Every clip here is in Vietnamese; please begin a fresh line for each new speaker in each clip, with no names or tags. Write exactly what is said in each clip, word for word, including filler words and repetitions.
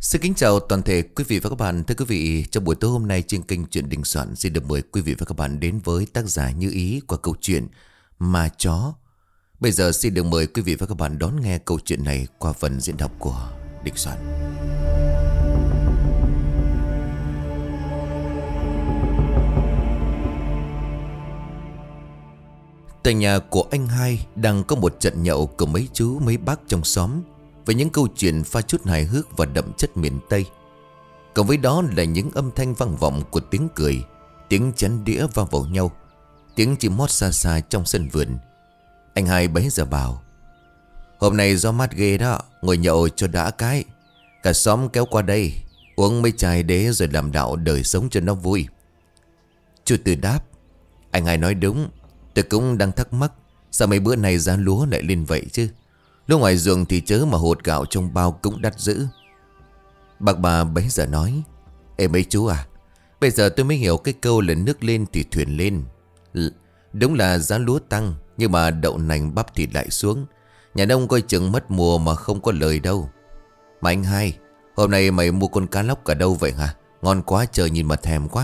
Xin kính chào toàn thể quý vị và các bạn. Thưa quý vị, trong buổi tối hôm nay trên kênh Chuyện Đình Soạn xin được mời quý vị và các bạn đến với tác giả Như Ý qua câu chuyện Ma Chó. Bây giờ xin được mời quý vị và các bạn đón nghe câu chuyện này qua phần diễn đọc của Đình Soạn. Tại nhà của anh hai đang có một trận nhậu của mấy chú mấy bác trong xóm, với những câu chuyện pha chút hài hước và đậm chất miền Tây. Cộng với đó là những âm thanh vang vọng của tiếng cười, tiếng chén đĩa va vào nhau, tiếng chim hót xa xa trong sân vườn. Anh hai bấy giờ bảo: "Hôm nay gió mát ghê đó, ngồi nhậu cho đã cái. Cả xóm kéo qua đây, uống mấy chai đế rồi làm đạo đời sống cho nó vui." Chú Tư đáp: "Anh hai nói đúng. Tôi cũng đang thắc mắc, sao mấy bữa này giá lúa lại lên vậy chứ? Lúc ngoài ruộng thì chớ mà hột gạo trong bao cũng đắt dữ." Bác bà bấy giờ nói: "Ê mấy chú à, bây giờ tôi mới hiểu cái câu là nước lên thì thuyền lên. L- Đúng là giá lúa tăng, nhưng mà đậu nành bắp thì lại xuống. Nhà nông coi chừng mất mùa mà không có lời đâu. Mà anh hai, hôm nay mày mua con cá lóc ở đâu vậy hả? Ngon quá trời, nhìn mà thèm quá."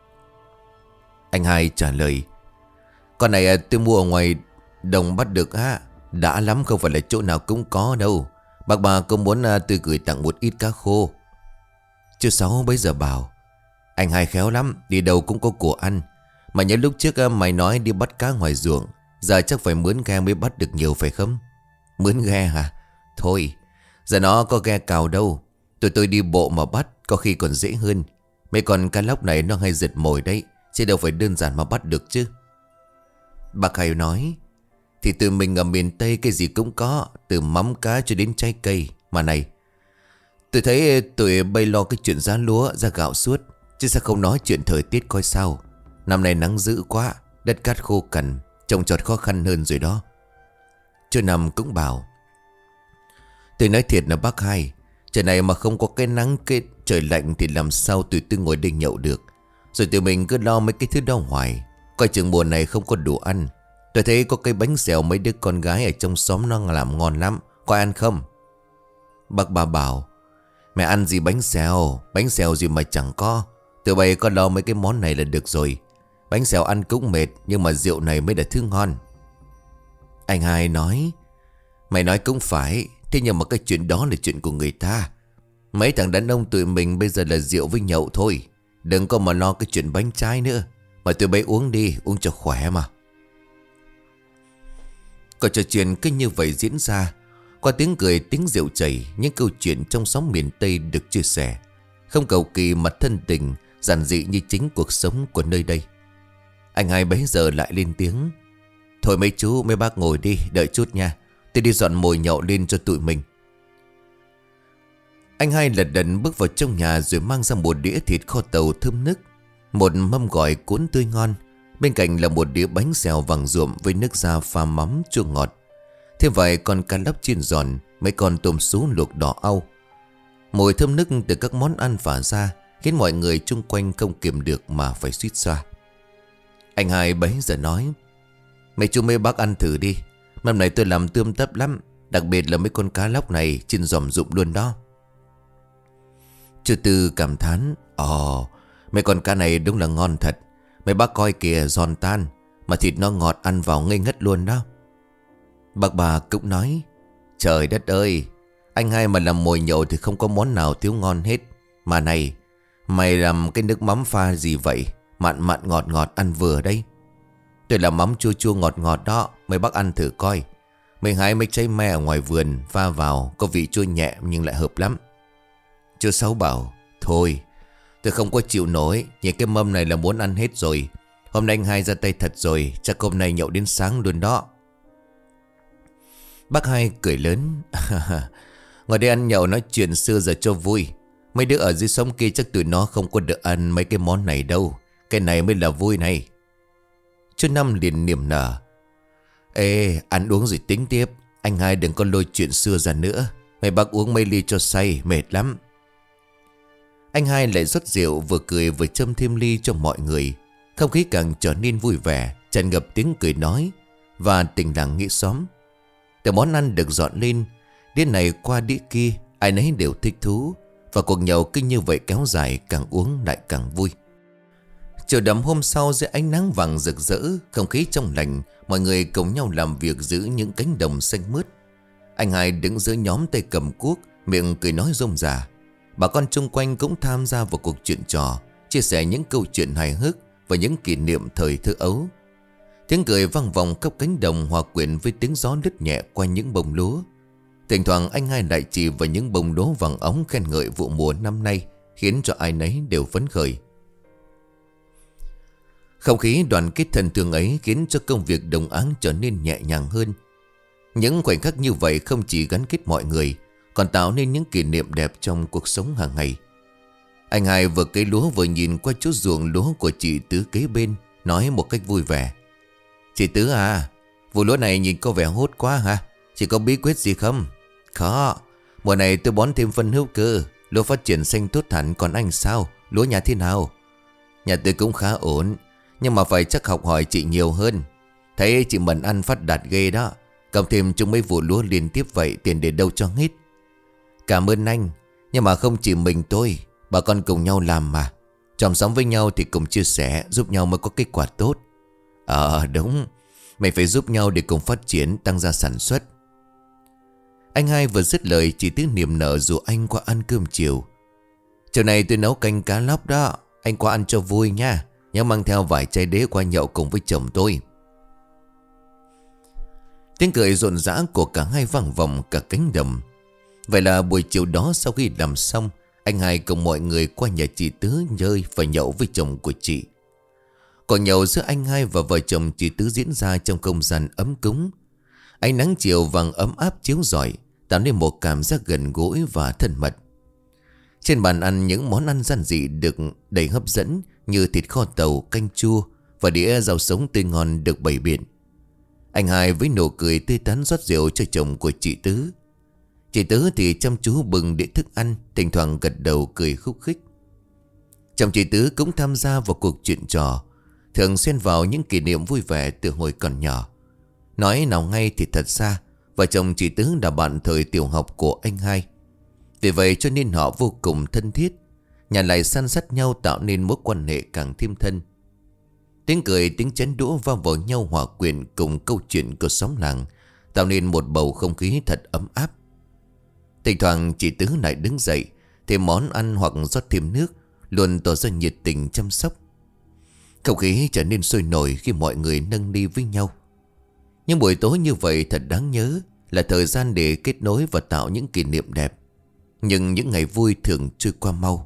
Anh hai trả lời: "Con này tôi mua ở ngoài đồng bắt được á. Đã lắm, không phải là chỗ nào cũng có đâu. Bác bà có muốn à, tôi gửi tặng một ít cá khô?" Chú Sáu bấy giờ bảo: "Anh hai khéo lắm, đi đâu cũng có của ăn. Mà nhớ lúc trước à, mày nói đi bắt cá ngoài ruộng, giờ chắc phải mướn ghe mới bắt được nhiều phải không?" "Mướn ghe hả? Thôi, giờ nó có ghe cào đâu. Tụi tôi đi bộ mà bắt, có khi còn dễ hơn. Mấy con cá lóc này nó hay giật mồi đấy, chứ đâu phải đơn giản mà bắt được chứ." Bác hai nói: "Thì tụi mình ở miền Tây cái gì cũng có, từ mắm cá cho đến trái cây. Mà này, tôi thấy tụi bay lo cái chuyện giá lúa, giá gạo suốt, chứ sao không nói chuyện thời tiết coi sao. Năm nay nắng dữ quá, đất cát khô cằn, trồng trọt khó khăn hơn rồi đó." Chú Năm cũng bảo: "Tôi nói thiệt là bác hai, trời này mà không có cái nắng, cái trời lạnh thì làm sao tụi tôi ngồi đây nhậu được. Rồi tụi mình cứ lo mấy cái thứ đó hoài, coi chừng mùa này không có đủ ăn. Tôi thấy có cây bánh xèo mấy đứa con gái ở trong xóm nó làm ngon lắm, có ăn không?" Bác bà bảo: "Mẹ ăn gì bánh xèo, bánh xèo gì mà chẳng có. Tụi bay có lo mấy cái món này là được rồi. Bánh xèo ăn cũng mệt, nhưng mà rượu này mới là thứ ngon." Anh hai nói: "Mày nói cũng phải, thế nhưng mà cái chuyện đó là chuyện của người ta. Mấy thằng đàn ông tụi mình bây giờ là rượu với nhậu thôi. Đừng có mà lo cái chuyện bánh trái nữa. Mà tụi bay uống đi, uống cho khỏe mà." Cuộc trò chuyện cứ như vậy diễn ra. Qua tiếng cười, tiếng rượu chảy, những câu chuyện trong xóm miền Tây được chia sẻ, không cầu kỳ mà thân tình, giản dị như chính cuộc sống của nơi đây. Anh hai bấy giờ lại lên tiếng: "Thôi mấy chú mấy bác ngồi đi, đợi chút nha. Tôi đi dọn mồi nhậu lên cho tụi mình." Anh hai lật đật bước vào trong nhà rồi mang ra một đĩa thịt kho tàu thơm nức, một mâm gỏi cuốn tươi ngon, bên cạnh là một đĩa bánh xèo vàng ruộm với nước da pha mắm chua ngọt, thêm vài con cá lóc chiên giòn, mấy con tôm sú luộc đỏ au. Mùi thơm nức từ các món ăn phả ra khiến mọi người chung quanh không kiềm được mà phải suýt xoa. Anh hai bấy giờ nói: "Mấy chú mấy bác ăn thử đi. Mâm này tôi làm tươm tất lắm, đặc biệt là mấy con cá lóc này chiên giòm rụm luôn đó." Chú Tư cảm thán: "Ồ, mấy con cá này đúng là ngon thật. Mấy bác coi kìa, giòn tan, mà thịt nó ngọt, ăn vào ngây ngất luôn đó." Bác bà cũng nói: "Trời đất ơi, anh hai mà làm mồi nhậu thì không có món nào thiếu ngon hết. Mà này, mày làm cái nước mắm pha gì vậy? Mặn mặn ngọt ngọt, ăn vừa đấy. Tôi làm mắm chua chua ngọt ngọt đó, mấy bác ăn thử coi. Mình hái mấy trái me ở ngoài vườn pha vào, có vị chua nhẹ nhưng lại hợp lắm." Chú Sáu bảo: "Thôi, tôi không có chịu nổi, nhìn cái mâm này là muốn ăn hết rồi. Hôm nay anh hai ra tay thật rồi, chắc hôm nay nhậu đến sáng luôn đó." Bác hai cười lớn: "Ngồi đây ăn nhậu nói chuyện xưa giờ cho vui. Mấy đứa ở dưới xóm kia chắc tụi nó không có được ăn mấy cái món này đâu. Cái này mới là vui này." Chú Năm liền niềm nở: "Ê, ăn uống rồi tính tiếp. Anh hai đừng có lôi chuyện xưa ra nữa. Mấy bác uống mấy ly cho say, mệt lắm." Anh hai lại rót rượu, vừa cười vừa châm thêm ly cho mọi người. Không khí càng trở nên vui vẻ, tràn ngập tiếng cười nói và tình làng nghĩa xóm. Từ món ăn được dọn lên, đĩa này qua đĩa kia, ai nấy đều thích thú. Và cuộc nhậu cứ như vậy kéo dài, càng uống lại càng vui. Chiều đầm hôm sau dưới ánh nắng vàng rực rỡ, không khí trong lành, mọi người cùng nhau làm việc giữ những cánh đồng xanh mướt. Anh Hai đứng giữa nhóm tay cầm cuốc, miệng cười nói rôm rả. Bà con chung quanh cũng tham gia vào cuộc chuyện trò, chia sẻ những câu chuyện hài hước và những kỷ niệm thời thơ ấu. Tiếng cười vang vọng khắp cánh đồng hòa quyện với tiếng gió lướt nhẹ qua những bông lúa. Thỉnh thoảng anh Hai lại chỉ vào những bông lúa vàng óng khen ngợi vụ mùa năm nay, khiến cho ai nấy đều phấn khởi. Không khí đoàn kết thân thương ấy khiến cho công việc đồng áng trở nên nhẹ nhàng hơn. Những khoảnh khắc như vậy không chỉ gắn kết mọi người, còn tạo nên những kỷ niệm đẹp trong cuộc sống hàng ngày. Anh Hai vừa cấy lúa vừa nhìn qua chút ruộng lúa của chị Tứ kế bên, nói một cách vui vẻ. Chị Tứ à, vụ lúa này nhìn có vẻ hốt quá hả? Chị có bí quyết gì không? Có, mùa này tôi bón thêm phân hữu cơ, lúa phát triển xanh tốt hẳn. Còn anh sao? Lúa nhà thế nào? Nhà tôi cũng khá ổn, nhưng mà phải chắc học hỏi chị nhiều hơn. Thấy chị Mận ăn phát đạt ghê đó. Cộng thêm chung mấy vụ lúa liên tiếp vậy, tiền để đâu cho hết. Cảm ơn anh, nhưng mà không chỉ mình tôi, bà con cùng nhau làm mà. Chòm sống với nhau thì cùng chia sẻ, giúp nhau mới có kết quả tốt. Ờ đúng, mình phải giúp nhau để cùng phát triển, tăng gia sản xuất. Anh Hai vừa dứt lời, chị Tứ niềm nở rủ anh qua ăn cơm chiều. Chiều này tôi nấu canh cá lóc đó, anh qua ăn cho vui nha. Nhớ mang theo vài chai đế qua nhậu cùng với chồng tôi. Tiếng cười rộn rã của cả hai vang vọng cả cánh đồng. Vậy là buổi chiều đó sau khi làm xong, anh Hai cùng mọi người qua nhà chị Tứ chơi và nhậu với chồng của chị. Cuộc nhậu giữa anh Hai và vợ chồng chị Tứ diễn ra trong không gian ấm cúng. Ánh nắng chiều vàng ấm áp chiếu rọi, tạo nên một cảm giác gần gũi và thân mật. Trên bàn ăn những món ăn giản dị được đầy hấp dẫn như thịt kho tàu, canh chua và đĩa rau sống tươi ngon được bày biện. Anh Hai với nụ cười tươi tắn rót rượu cho chồng của chị Tứ. Chị Tứ thì chăm chú bưng đĩa thức ăn, thỉnh thoảng gật đầu cười khúc khích. Chồng chị Tứ cũng tham gia vào cuộc chuyện trò, thường xen vào những kỷ niệm vui vẻ từ hồi còn nhỏ. Nói nào ngay thì thật ra vợ chồng chị Tứ là bạn thời tiểu học của anh Hai. Vì vậy cho nên họ vô cùng thân thiết, nhà lại san sắt nhau tạo nên mối quan hệ càng thêm thân. Tiếng cười tiếng chén đũa va vào nhau hòa quyện cùng câu chuyện của xóm làng, tạo nên một bầu không khí thật ấm áp. Thỉnh thoảng chị Tứ lại đứng dậy thêm món ăn hoặc rót thêm nước, luôn tỏ ra nhiệt tình chăm sóc. Không khí trở nên sôi nổi khi mọi người nâng ly với nhau. Nhưng buổi tối như vậy thật đáng nhớ, là thời gian để kết nối và tạo những kỷ niệm đẹp. Nhưng những ngày vui thường trôi qua mau.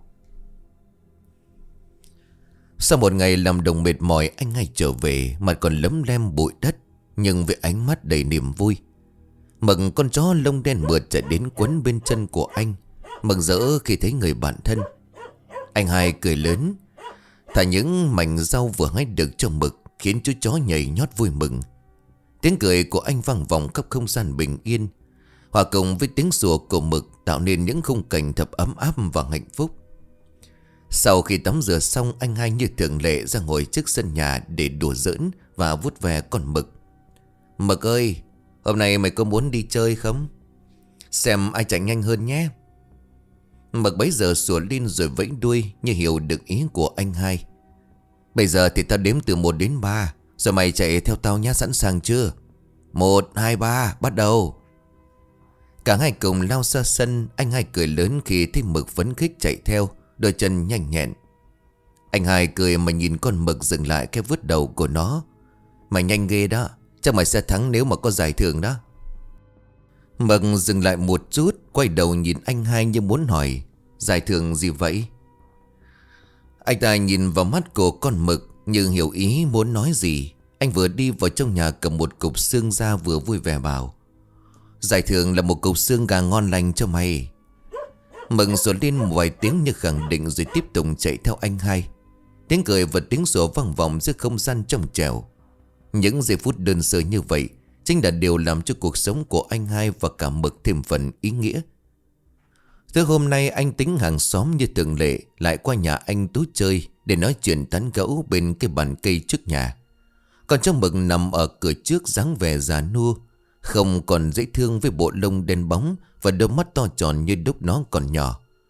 Sau một ngày làm đồng mệt mỏi, anh Hai trở về, mặt còn lấm lem bụi đất, nhưng với ánh mắt đầy niềm vui. Mực con chó lông đen mượt chạy đến quấn bên chân của anh, mừng rỡ khi thấy người bạn thân. Anh Hai cười lớn, thả những mảnh rau vừa hái được cho Mực, khiến chú chó nhảy nhót vui mừng. Tiếng cười của anh vang vọng khắp không gian bình yên, hòa cùng với tiếng sủa của Mực tạo nên những khung cảnh thật ấm áp và hạnh phúc. Sau khi tắm rửa xong, anh Hai như thường lệ ra ngồi trước sân nhà để đùa giỡn và vuốt ve con Mực. Mực ơi, hôm nay mày có muốn đi chơi không? Xem ai chạy nhanh hơn nhé. Mực bấy giờ sủa lên rồi vẫy đuôi như hiểu được ý của anh Hai. Bây giờ thì tao đếm từ một đến ba, rồi mày chạy theo tao nhá, sẵn sàng chưa? Một, hai, ba, bắt đầu. Cả hai cùng lao ra sân. Anh Hai cười lớn khi thấy Mực phấn khích chạy theo, đôi chân nhanh nhẹn. Anh Hai cười mà nhìn con Mực dừng lại cái vứt đầu của nó. Mày nhanh ghê đó, chắc mày sẽ thắng nếu mà có giải thưởng đó. Mực dừng lại một chút, quay đầu nhìn anh Hai như muốn hỏi, giải thưởng gì vậy? Anh ta nhìn vào mắt của con Mực như hiểu ý muốn nói gì. Anh vừa đi vào trong nhà cầm một cục xương ra vừa vui vẻ bảo, giải thưởng là một cục xương gà ngon lành cho mày. Mực sủa lên một vài tiếng như khẳng định rồi tiếp tục chạy theo anh Hai. Tiếng cười và tiếng sủa vang vọng giữa không gian trong trẻo. Những giây phút đơn sơ như vậy chính là điều làm cho cuộc sống của anh Hai và cả Mực thêm phần ý nghĩa. Tới hôm nay anh tính hàng xóm như thường lệ lại qua nhà anh Tú chơi để nói chuyện tán gẫu bên cái bàn cây trước nhà. Còn trong Mực nằm ở cửa trước dáng vẻ già nua, không còn dễ thương với bộ lông đen bóng và đôi mắt to tròn như lúc nó còn nhỏ.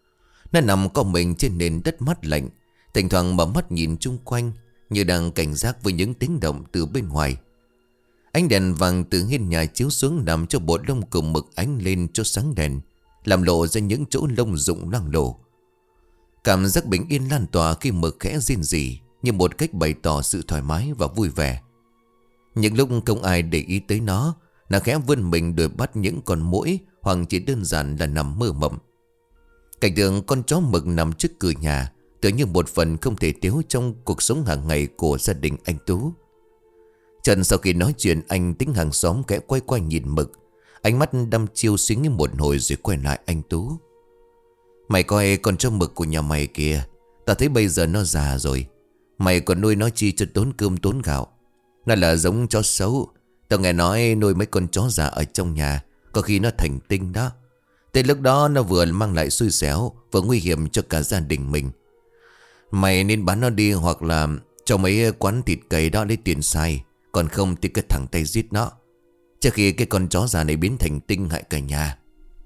Nó nằm co mình trên nền đất mát lạnh, thỉnh thoảng mở mắt nhìn chung quanh, như đang cảnh giác với những tiếng động từ bên ngoài. Ánh đèn vàng từ hiên nhà chiếu xuống làm cho bộ lông cùng mực ánh lên cho sáng đèn, làm lộ ra những chỗ lông rụng loang lổ. Cảm giác bình yên lan tỏa khi mực khẽ rên rỉ, như một cách bày tỏ sự thoải mái và vui vẻ. Những lúc không ai để ý tới nó, nó khẽ vươn mình đuổi bắt những con muỗi, hoặc chỉ đơn giản là nằm mơ mộng. Cảnh tượng con chó mực nằm trước cửa nhà tưởng như một phần không thể thiếu trong cuộc sống hàng ngày của gia đình anh Tú. Trần sau khi nói chuyện, anh tính hàng xóm kẽ quay qua nhìn mực, ánh mắt đăm chiêu suy nghĩ một hồi rồi quay lại anh Tú. Mày coi con chó mực của nhà mày kìa, tao thấy bây giờ nó già rồi. Mày còn nuôi nó chi cho tốn cơm tốn gạo. Nó là giống chó xấu. Tao nghe nói nuôi mấy con chó già ở trong nhà có khi nó thành tinh đó. Tới lúc đó nó vừa mang lại xui xẻo, vừa nguy hiểm cho cả gia đình mình. Mày nên bán nó đi, hoặc là cho mấy quán thịt cầy đó lấy tiền xài. Còn không thì cứ thẳng tay giết nó, trước khi cái con chó già này biến thành tinh hại cả nhà.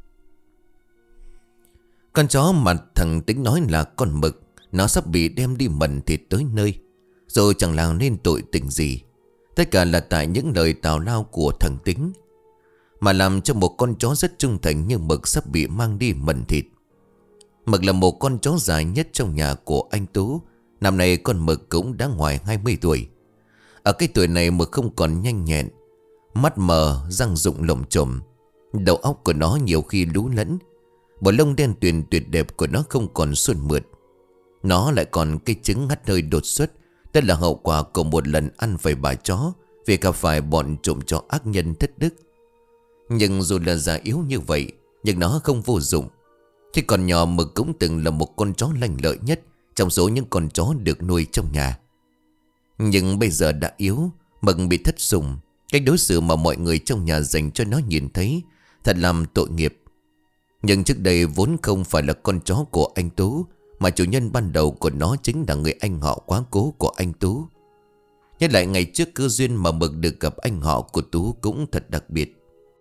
Con chó mà thằng Tính nói là con mực, nó sắp bị đem đi mần thịt tới nơi, rồi chẳng làm nên tội tình gì. Tất cả là tại những lời tào lao của thằng Tính, mà làm cho một con chó rất trung thành như mực sắp bị mang đi mần thịt. Mực là một con chó dài nhất trong nhà của anh Tú. Năm nay con mực cũng đã ngoài hai mươi tuổi. Ở cái tuổi này mực không còn nhanh nhẹn, mắt mờ, răng rụng lồm chồm. Đầu óc của nó nhiều khi lú lẫn. Bộ lông đen tuyền tuyệt đẹp của nó không còn suôn mượt. Nó lại còn cái chứng ngắt hơi đột xuất. Đó là hậu quả của một lần ăn phải bà chó, vì gặp phải bọn trộm chó ác nhân thất đức. Nhưng dù là già yếu như vậy, nhưng nó không vô dụng. Khi còn nhỏ, mực cũng từng là một con chó lanh lợi nhất trong số những con chó được nuôi trong nhà. Nhưng bây giờ đã yếu, mực bị thất sủng. Cách đối xử mà mọi người trong nhà dành cho nó nhìn thấy thật làm tội nghiệp. Nhưng trước đây vốn không phải là con chó của anh Tú, mà chủ nhân ban đầu của nó chính là người anh họ quá cố của anh Tú. Nhắc lại ngày trước cơ duyên mà mực được gặp anh họ của Tú cũng thật đặc biệt.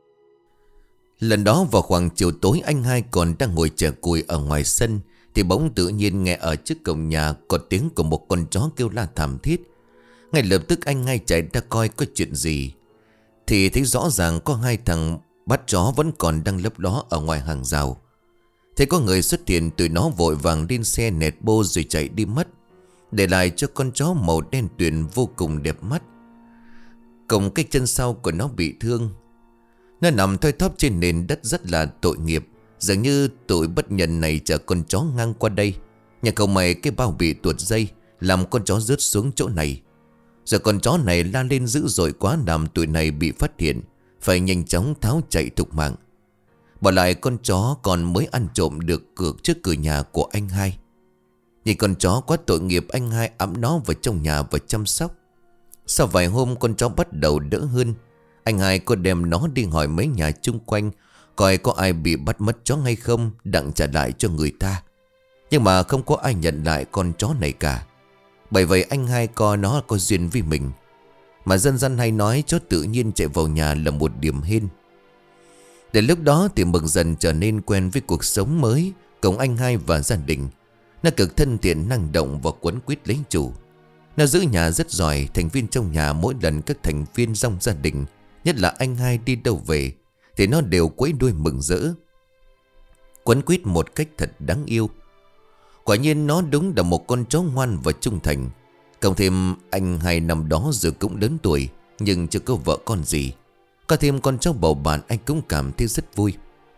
Lần đó vào khoảng chiều tối, anh hai còn đang ngồi chè cùi ở ngoài sân, thì bỗng tự nhiên nghe ở trước cổng nhà có tiếng của một con chó kêu la thảm thiết. Ngay lập tức anh hai chạy ra coi có chuyện gì, thì thấy rõ ràng có hai thằng bắt chó vẫn còn đang lấp ló ở ngoài hàng rào. Thấy có người xuất hiện, tụi nó vội vàng lên xe nẹt bô rồi chạy đi mất, để lại cho con chó màu đen tuyền vô cùng đẹp mắt. Cùng cái chân sau của nó bị thương, nó nằm thoi thóp trên nền đất rất là tội nghiệp. Dường như tội bất nhân này chở con chó ngang qua đây, nhà cậu mày cái bao bị tuột dây, làm con chó rớt xuống chỗ này. Giờ con chó này la lên dữ dội quá, làm tụi này bị phát hiện, phải nhanh chóng tháo chạy thục mạng. Bỏ lại con chó còn mới ăn trộm được cược trước cửa nhà của anh hai. Nhìn con chó quá tội nghiệp, anh hai ẵm nó vào trong nhà và chăm sóc. Sau vài hôm con chó bắt đầu đỡ hơn. Anh hai có đem nó đi hỏi mấy nhà chung quanh coi có ai bị bắt mất chó hay không, đặng trả lại cho người ta. Nhưng mà không có ai nhận lại con chó này cả. Bởi vậy anh hai coi nó có duyên với mình. Mà dân gian hay nói chó tự nhiên chạy vào nhà là một điểm hên. Đến lúc đó thì mực dần trở nên quen với cuộc sống mới cùng anh hai và gia đình. Nó cực thân thiện, năng động và quấn quýt lấy chủ. Nó giữ nhà rất giỏi. Thành viên trong nhà mỗi lần các thành viên trong gia đình, nhất là anh hai đi đâu về, thì nó đều quấy đuôi mừng rỡ, quấn quýt một cách thật đáng yêu. Quả nhiên nó đúng là một con chó ngoan và trung thành. Cộng thêm anh hai năm đó giờ cũng lớn tuổi, nhưng chưa có vợ con gì. Có thêm con chó bầu bạn, anh cũng cảm thấy rất vui.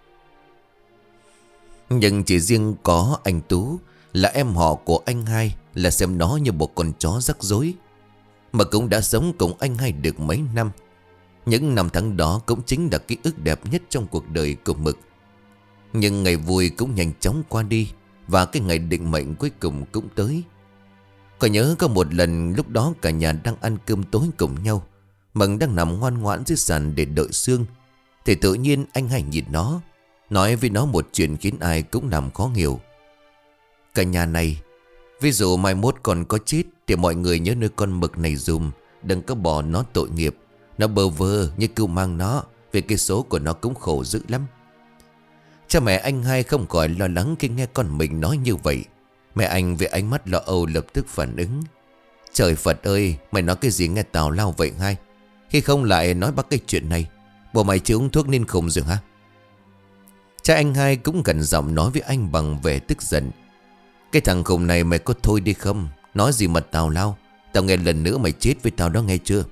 Nhưng chỉ riêng có anh Tú là em họ của anh hai là xem nó như một con chó rắc rối. Mà cũng đã sống cùng anh hai được mấy năm. Những năm tháng đó cũng chính là ký ức đẹp nhất trong cuộc đời của Mực. Nhưng ngày vui cũng nhanh chóng qua đi, và cái ngày định mệnh cuối cùng cũng tới. Có nhớ có một lần lúc đó cả nhà đang ăn cơm tối cùng nhau, Mừng đang nằm ngoan ngoãn dưới sàn để đợi Sương, thì tự nhiên anh hai nhìn nó, nói với nó một chuyện khiến ai cũng làm khó hiểu. Cả nhà này, ví dụ mai mốt còn có chết thì mọi người nhớ nuôi con Mực này dùm, đừng có bỏ nó tội nghiệp. Nó bơ vơ như cưu mang nó, vì cái số của nó cũng khổ dữ lắm. Cha mẹ anh hai không khỏi lo lắng khi nghe con mình nói như vậy. Mẹ anh với ánh mắt lo âu lập tức phản ứng. Trời Phật ơi, mày nói cái gì nghe tào lao vậy hai? Khi không lại nói bắt cái chuyện này. Bộ mày chỉ uống thuốc nên khùng rồi hả? Cha anh hai cũng gần giọng nói với anh bằng vẻ tức giận. Cái thằng khùng này mày có thôi đi không? Nói gì mà tào lao? Tao nghe lần nữa mày chết với tao đó nghe chưa?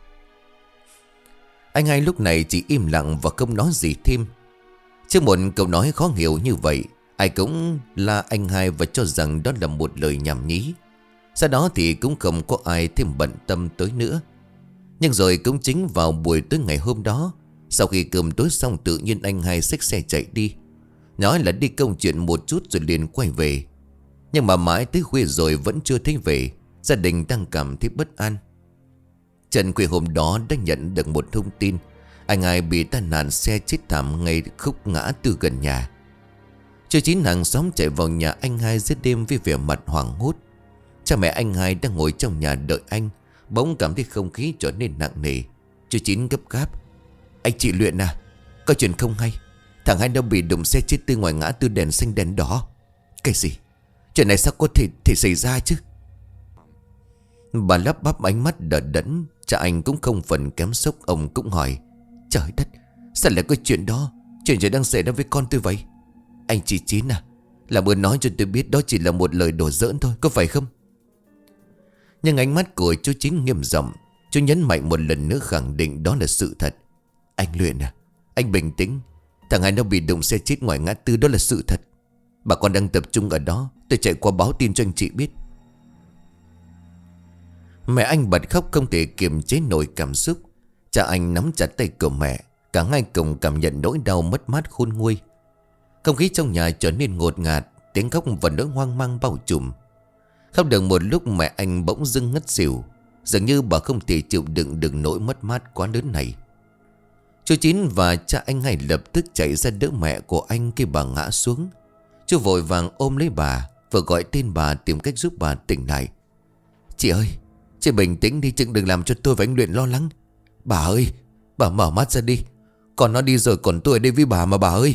Anh hai lúc này chỉ im lặng và không nói gì thêm. Trước một câu nói khó hiểu như vậy, ai cũng la anh hai và cho rằng đó là một lời nhảm nhí. Sau đó thì cũng không có ai thêm bận tâm tới nữa. Nhưng rồi cũng chính vào buổi tối ngày hôm đó, sau khi cơm tối xong tự nhiên anh hai xách xe chạy đi. Nói là đi công chuyện một chút rồi liền quay về. Nhưng mà mãi tới khuya rồi vẫn chưa thấy về. Gia đình đang cảm thấy bất an. Trần khuya hôm đó đã nhận được một thông tin. Anh hai bị tai nạn xe chết thảm ngay khúc ngã tư gần nhà. Chú Chín hàng xóm chạy vào nhà anh hai giữa đêm với vẻ mặt hoảng hốt. Cha mẹ anh hai đang ngồi trong nhà đợi anh, bỗng cảm thấy không khí trở nên nặng nề. Chú Chín gấp gáp: Anh chị Luyện à, có chuyện không hay. Thằng hai nó bị đụng xe chết từ ngoài ngã tư đèn xanh đèn đỏ. Cái gì? Chuyện này sao có thể thể xảy ra chứ? Bà lắp bắp ánh mắt đờ đẫn. Cha anh cũng không phần kém sốc. Ông cũng hỏi: Trời đất, sao lại có chuyện đó? Chuyện gì đang xảy ra với con tôi vậy? Anh chị Chín à, làm ơn nói cho tôi biết đó chỉ là một lời đùa giỡn thôi, có phải không? Nhưng ánh mắt của chú Chín nghiêm giọng. Chú nhấn mạnh một lần nữa khẳng định đó là sự thật. Anh Luyện à, anh bình tĩnh. Thằng hai nó bị đụng xe chết ngoài ngã tư, đó là sự thật. Bà con đang tập trung ở đó, tôi chạy qua báo tin cho anh chị biết. Mẹ anh bật khóc không thể kiềm chế nổi cảm xúc. Cha anh nắm chặt tay của mẹ. Cả hai cùng cảm nhận nỗi đau mất mát khôn nguôi. Không khí trong nhà trở nên ngột ngạt. Tiếng khóc và nỗi hoang mang bao trùm. Khóc được một lúc mẹ anh bỗng dưng ngất xỉu. Dường như bà không thể chịu đựng được nỗi mất mát quá lớn này. Chú Chín và cha anh ngay lập tức chạy ra đỡ mẹ của anh khi bà ngã xuống. Chú vội vàng ôm lấy bà, vừa gọi tên bà tìm cách giúp bà tỉnh lại. Chị ơi, chị bình tĩnh đi, chứ đừng làm cho tôi và anh Luyện lo lắng. Bà ơi, bà mở mắt ra đi. Còn nó đi rồi còn tôi ở đây với bà mà bà ơi.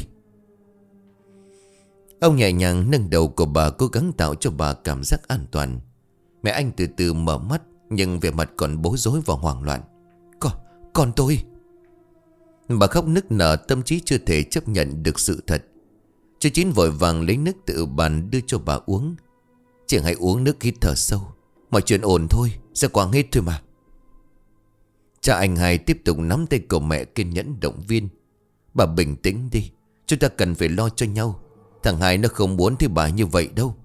Ông nhẹ nhàng nâng đầu của bà, cố gắng tạo cho bà cảm giác an toàn. Mẹ anh từ từ mở mắt, nhưng vẻ mặt còn bối rối và hoảng loạn. Con, con tôi. Bà khóc nức nở, tâm trí chưa thể chấp nhận được sự thật. Chú Chín vội vàng lấy nước từ bàn đưa cho bà uống. Chị hãy uống nước, hít thở sâu. Mọi chuyện ổn thôi, sẽ qua hết thôi mà. Cha anh hai tiếp tục nắm tay của mẹ kiên nhẫn động viên. Bà bình tĩnh đi, chúng ta cần phải lo cho nhau. Thằng hai nó không muốn thấy bà như vậy đâu.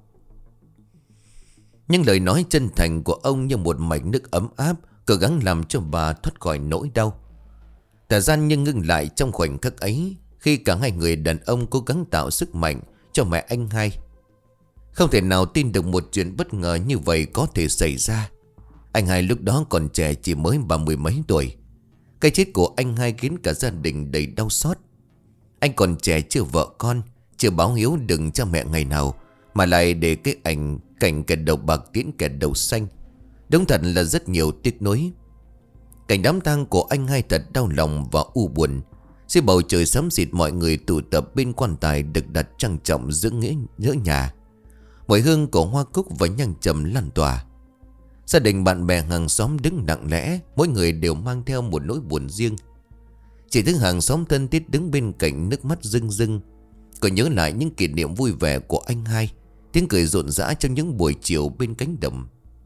Nhưng lời nói chân thành của ông như một mạch nước ấm áp, cố gắng làm cho bà thoát khỏi nỗi đau. Thời gian nhưng ngưng lại trong khoảnh khắc ấy, khi cả hai người đàn ông cố gắng tạo sức mạnh cho mẹ anh hai. Không thể nào tin được một chuyện bất ngờ như vậy có thể xảy ra. Anh hai lúc đó còn trẻ, chỉ mới ba mươi mấy tuổi. Cái chết của anh hai khiến cả gia đình đầy đau xót. Anh còn trẻ, chưa vợ con, chưa báo hiếu đừng cha mẹ ngày nào, mà lại để cái ảnh cảnh kẻ đầu bạc tiễn kẻ đầu xanh. Đúng thật là rất nhiều tiếc nuối. Cảnh đám tang của anh hai thật đau lòng và u buồn. Dưới bầu trời xám xịt, mọi người tụ tập bên quan tài được đặt trang trọng giữa nghĩa giữa nhà. Mùi hương của hoa cúc và nhang trầm lan tỏa. Gia đình bạn bè hàng xóm đứng lặng lẽ, mỗi người đều mang theo một nỗi buồn riêng. Chị Thứ hàng xóm thân thiết đứng bên cạnh, nước mắt rưng rưng. Cô nhớ lại những kỷ niệm vui vẻ của anh hai, tiếng cười rộn rã trong những buổi chiều bên cánh đồng.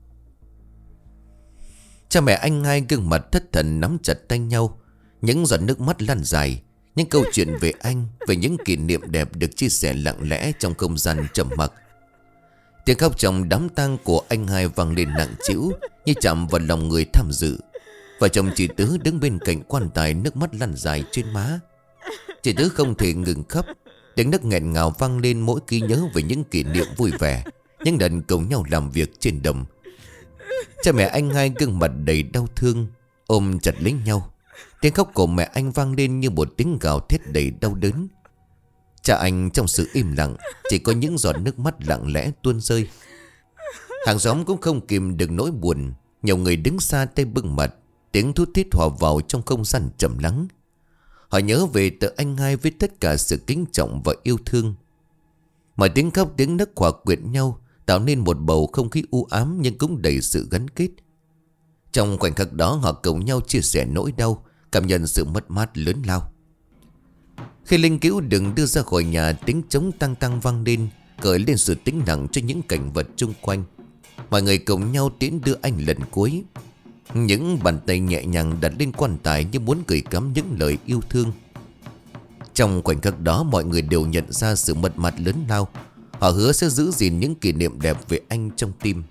Cha mẹ anh hai gương mặt thất thần nắm chặt tay nhau. Những giọt nước mắt lan dài. Những câu chuyện về anh, về những kỷ niệm đẹp được chia sẻ lặng lẽ trong không gian trầm mặc. Tiếng khóc trong đám tang của anh hai vang lên nặng trĩu, như chạm vào lòng người tham dự. Và chồng chị Tứ đứng bên cạnh quan tài, nước mắt lăn dài trên má. Chị Tứ không thể ngừng khóc. Tiếng nấc nghẹn ngào vang lên mỗi khi nhớ về những kỷ niệm vui vẻ, những lần cùng nhau làm việc trên đồng. Cha mẹ anh hai gương mặt đầy đau thương, ôm chặt lấy nhau. Tiếng khóc của mẹ anh vang lên như một tiếng gào thét đầy đau đớn. Cha anh trong sự im lặng, chỉ có những giọt nước mắt lặng lẽ tuôn rơi. Hàng xóm cũng không kìm được nỗi buồn. Nhiều người đứng xa tay bưng mặt, tiếng thút thít hòa vào trong không gian trầm lắng. Họ nhớ về tờ anh hai với tất cả sự kính trọng và yêu thương. Mọi tiếng khóc tiếng nấc hòa quyện nhau, tạo nên một bầu không khí u ám nhưng cũng đầy sự gắn kết. Trong khoảnh khắc đó họ cùng nhau chia sẻ nỗi đau, cảm nhận sự mất mát lớn lao. Khi linh cữu đừng đưa ra khỏi nhà, tiếng trống tăng tăng vang lên, gợi lên sự tĩnh lặng cho những cảnh vật chung quanh. Mọi người cùng nhau tiễn đưa anh lần cuối. Những bàn tay nhẹ nhàng đặt lên quan tài như muốn gửi gắm những lời yêu thương. Trong khoảnh khắc đó mọi người đều nhận ra sự mất mát lớn lao. Họ hứa sẽ giữ gìn những kỷ niệm đẹp về anh trong tim.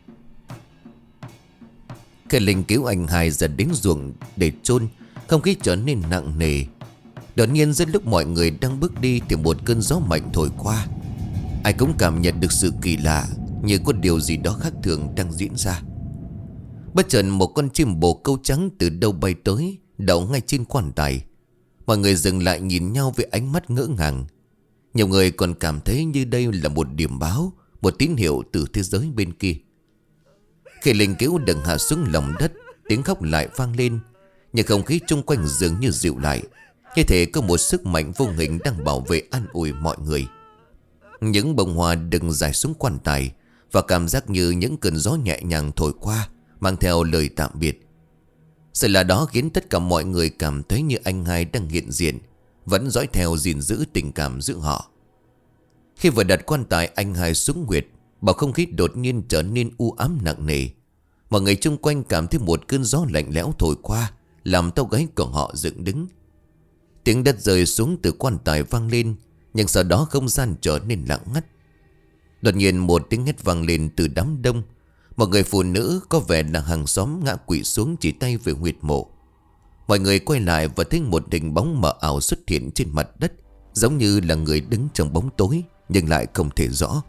Khi linh cứu anh hai ra đến ruộng để chôn, không khí trở nên nặng nề. Đột nhiên giữa lúc mọi người đang bước đi thì một cơn gió mạnh thổi qua. Ai cũng cảm nhận được sự kỳ lạ, như có điều gì đó khác thường đang diễn ra. Bất chợt một con chim bồ câu trắng từ đâu bay tới, đậu ngay trên quan tài. Mọi người dừng lại nhìn nhau với ánh mắt ngỡ ngàng. Nhiều người còn cảm thấy như đây là một điểm báo, một tín hiệu từ thế giới bên kia. Khi linh cứu đừng hạ xuống lòng đất, tiếng khóc lại vang lên. Nhưng không khí chung quanh dường như dịu lại, như thể có một sức mạnh vô hình đang bảo vệ an ủi mọi người. Những bông hoa đừng rải xuống quan tài, và cảm giác như những cơn gió nhẹ nhàng thổi qua, mang theo lời tạm biệt. Sự lạ đó khiến tất cả mọi người cảm thấy như anh hai đang hiện diện, vẫn dõi theo gìn giữ tình cảm giữa họ. Khi vừa đặt quan tài anh hai xuống huyệt, bầu không khí đột nhiên trở nên u ám nặng nề. Mọi người chung quanh cảm thấy một cơn gió lạnh lẽo thổi qua, làm tóc gáy của họ dựng đứng. Tiếng đất rơi xuống từ quan tài vang lên, nhưng sau đó không gian trở nên lặng ngắt. Đột nhiên một tiếng hét vang lên từ đám đông. Một người phụ nữ có vẻ là hàng xóm ngã quỵ xuống chỉ tay về huyệt mộ. Mọi người quay lại và thấy một hình bóng mờ ảo xuất hiện trên mặt đất, giống như là người đứng trong bóng tối, nhưng lại không thể rõ.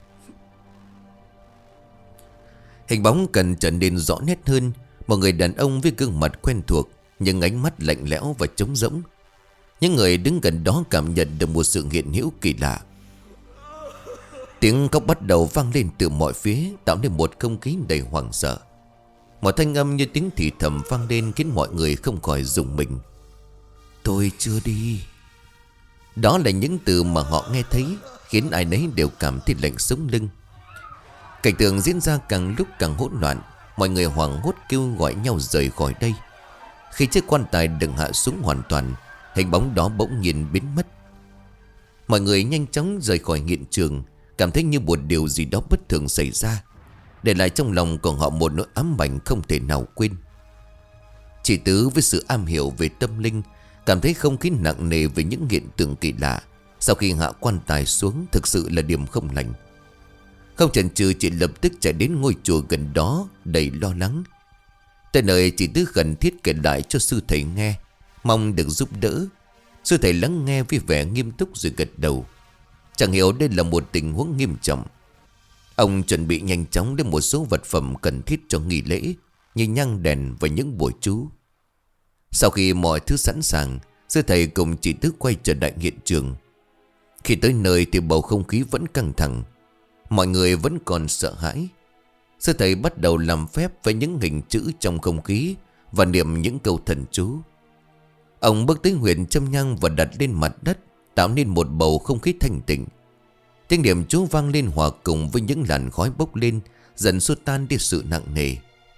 Hình bóng cần trở nên rõ nét hơn. Một người đàn ông với gương mặt quen thuộc, nhưng ánh mắt lạnh lẽo và trống rỗng. Những người đứng gần đó cảm nhận được một sự hiện hữu kỳ lạ. Tiếng khóc bắt đầu vang lên từ mọi phía, tạo nên một không khí đầy hoảng sợ. Một thanh âm như tiếng thì thầm vang lên khiến mọi người không khỏi rùng mình. Tôi chưa đi. Đó là những từ mà họ nghe thấy, khiến ai nấy đều cảm thấy lạnh sống lưng. Cảnh tượng diễn ra càng lúc càng hỗn loạn. Mọi người hoảng hốt kêu gọi nhau rời khỏi đây. Khi chiếc quan tài đừng hạ xuống hoàn toàn, hình bóng đó bỗng nhiên biến mất. Mọi người nhanh chóng rời khỏi hiện trường, cảm thấy như một điều gì đó bất thường xảy ra, để lại trong lòng của họ một nỗi ám ảnh không thể nào quên. Chị Tứ với sự am hiểu về tâm linh cảm thấy không khí nặng nề về những hiện tượng kỳ lạ. Sau khi hạ quan tài xuống, thực sự là điểm không lành. Không chần chừ, chị lập tức chạy đến ngôi chùa gần đó đầy lo lắng. Tới nơi chị Tứ khẩn thiết kể lại cho sư thầy nghe, mong được giúp đỡ. Sư thầy lắng nghe với vẻ nghiêm túc rồi gật đầu. Chẳng hiểu đây là một tình huống nghiêm trọng. Ông chuẩn bị nhanh chóng đến một số vật phẩm cần thiết cho nghi lễ, như nhang đèn và những bùa chú. Sau khi mọi thứ sẵn sàng, sư thầy cùng chị Tứ quay trở lại hiện trường. Khi tới nơi thì bầu không khí vẫn căng thẳng, mọi người vẫn còn sợ hãi. Sư thầy bắt đầu làm phép với những hình chữ trong không khí và niệm những câu thần chú. Ông bước tới huyệt châm nhang và đặt lên mặt đất, tạo nên một bầu không khí thanh tịnh. Tiếng niệm chú vang lên hòa cùng với những làn khói bốc lên, dần xua tan đi sự nặng nề.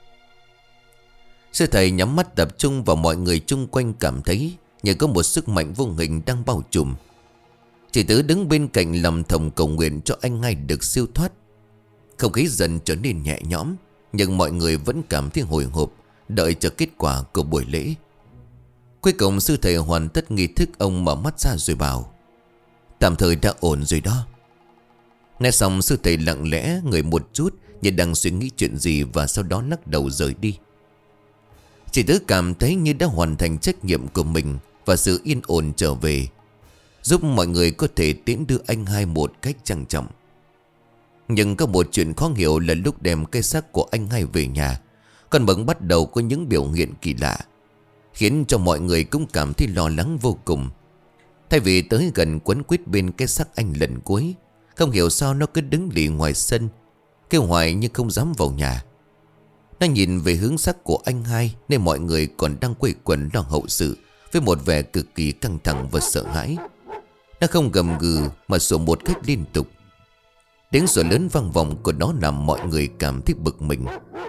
Sư thầy nhắm mắt tập trung vào mọi người chung quanh, cảm thấy như có một sức mạnh vô hình đang bao trùm. Chị Tứ đứng bên cạnh lầm thầm cầu nguyện cho anh hai được siêu thoát. Không khí dần trở nên nhẹ nhõm, nhưng mọi người vẫn cảm thấy hồi hộp, đợi chờ kết quả của buổi lễ. Cuối cùng sư thầy hoàn tất nghi thức, ông mở mắt ra rồi bảo: tạm thời đã ổn rồi đó. Nghe xong sư thầy lặng lẽ ngồi một chút, như đang suy nghĩ chuyện gì, và sau đó lắc đầu rời đi. Chị Tứ cảm thấy như đã hoàn thành trách nhiệm của mình, và sự yên ổn trở về, giúp mọi người có thể tiễn đưa anh hai một cách trang trọng. Nhưng có một chuyện khó hiểu là lúc đem cái xác của anh hai về nhà, con Mận bắt đầu có những biểu hiện kỳ lạ, khiến cho mọi người cũng cảm thấy lo lắng vô cùng. Thay vì tới gần quấn quýt bên cái xác anh lần cuối, không hiểu sao nó cứ đứng lì ngoài sân, kêu hoài nhưng không dám vào nhà. Nó nhìn về hướng xác của anh hai, nên mọi người còn đang quây quần lo hậu sự với một vẻ cực kỳ căng thẳng và sợ hãi. Nó không gầm gừ mà sủa một cách liên tục. Tiếng sủa lớn vang vọng của nó làm mọi người cảm thấy bực mình.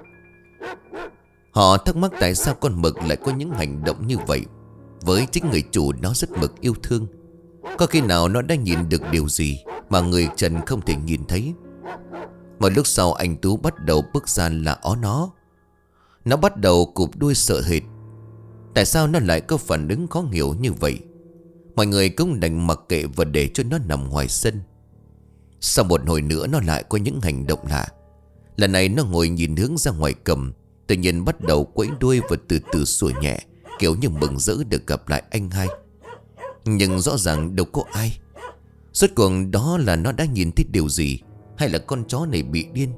Họ thắc mắc tại sao con mực lại có những hành động như vậy. Với chính người chủ nó rất mực yêu thương. Có khi nào nó đã nhìn được điều gì mà người trần không thể nhìn thấy. Một lúc sau anh Tú bắt đầu bước ra là ó nó. Nó bắt đầu cụp đuôi sợ hệt. Tại sao nó lại có phản ứng khó hiểu như vậy? Mọi người cũng đành mặc kệ và để cho nó nằm ngoài sân. Sau một hồi nữa nó lại có những hành động lạ. Lần này nó ngồi nhìn hướng ra ngoài cầm. Tự nhiên bắt đầu quẫy đuôi và từ từ sủa nhẹ, kiểu như mừng rỡ được gặp lại anh hai. Nhưng rõ ràng đâu có ai. Rốt cuộc đó là nó đã nhìn thấy điều gì, hay là con chó này bị điên?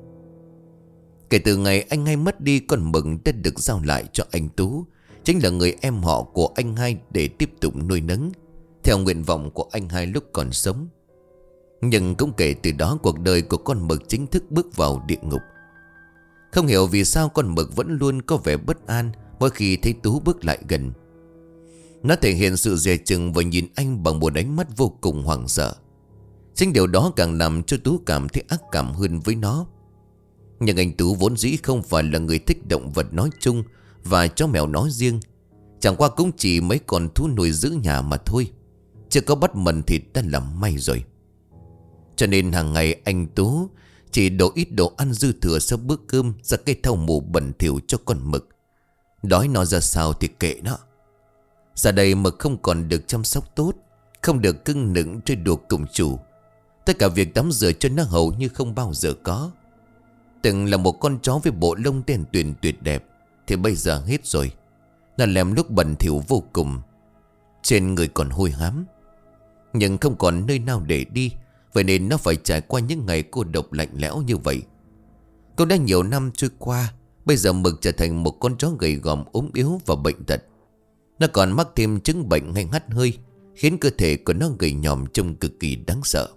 Kể từ ngày anh hai mất đi, con mực đã được giao lại cho anh Tú, chính là người em họ của anh hai, để tiếp tục nuôi nấng theo nguyện vọng của anh hai lúc còn sống. Nhưng cũng kể từ đó, cuộc đời của con mực chính thức bước vào địa ngục. Không hiểu vì sao con mực vẫn luôn có vẻ bất an mỗi khi thấy Tú bước lại gần. Nó thể hiện sự dè chừng và nhìn anh bằng một ánh mắt vô cùng hoảng sợ. Chính điều đó càng làm cho Tú cảm thấy ác cảm hơn với nó. Nhưng anh Tú vốn dĩ không phải là người thích động vật nói chung và chó mèo nói riêng. Chẳng qua cũng chỉ mấy con thú nuôi giữ nhà mà thôi. Chưa có bắt mần thịt đã làm may rồi. Cho nên hàng ngày anh Tú chỉ đổ ít đồ ăn dư thừa sau bữa cơm ra cây thau mù bẩn thỉu cho con mực. Đói nó ra sao thì kệ nó. Giờ đây mực không còn được chăm sóc tốt, không được cưng nựng chơi đùa cùng chủ. Tất cả việc tắm rửa cho nó hầu như không bao giờ có. Từng là một con chó với bộ lông đen tuyền tuyệt đẹp, thì bây giờ hết rồi. Nó lem lúc bẩn thỉu vô cùng. Trên người còn hôi hám, nhưng không còn nơi nào để đi. Vậy nên nó phải trải qua những ngày cô độc lạnh lẽo như vậy. Cũng đã nhiều năm trôi qua, bây giờ mực trở thành một con chó gầy gòm, ốm yếu và bệnh tật. Nó còn mắc thêm chứng bệnh hay hắt hơi, khiến cơ thể của nó gầy nhòm trông cực kỳ đáng sợ.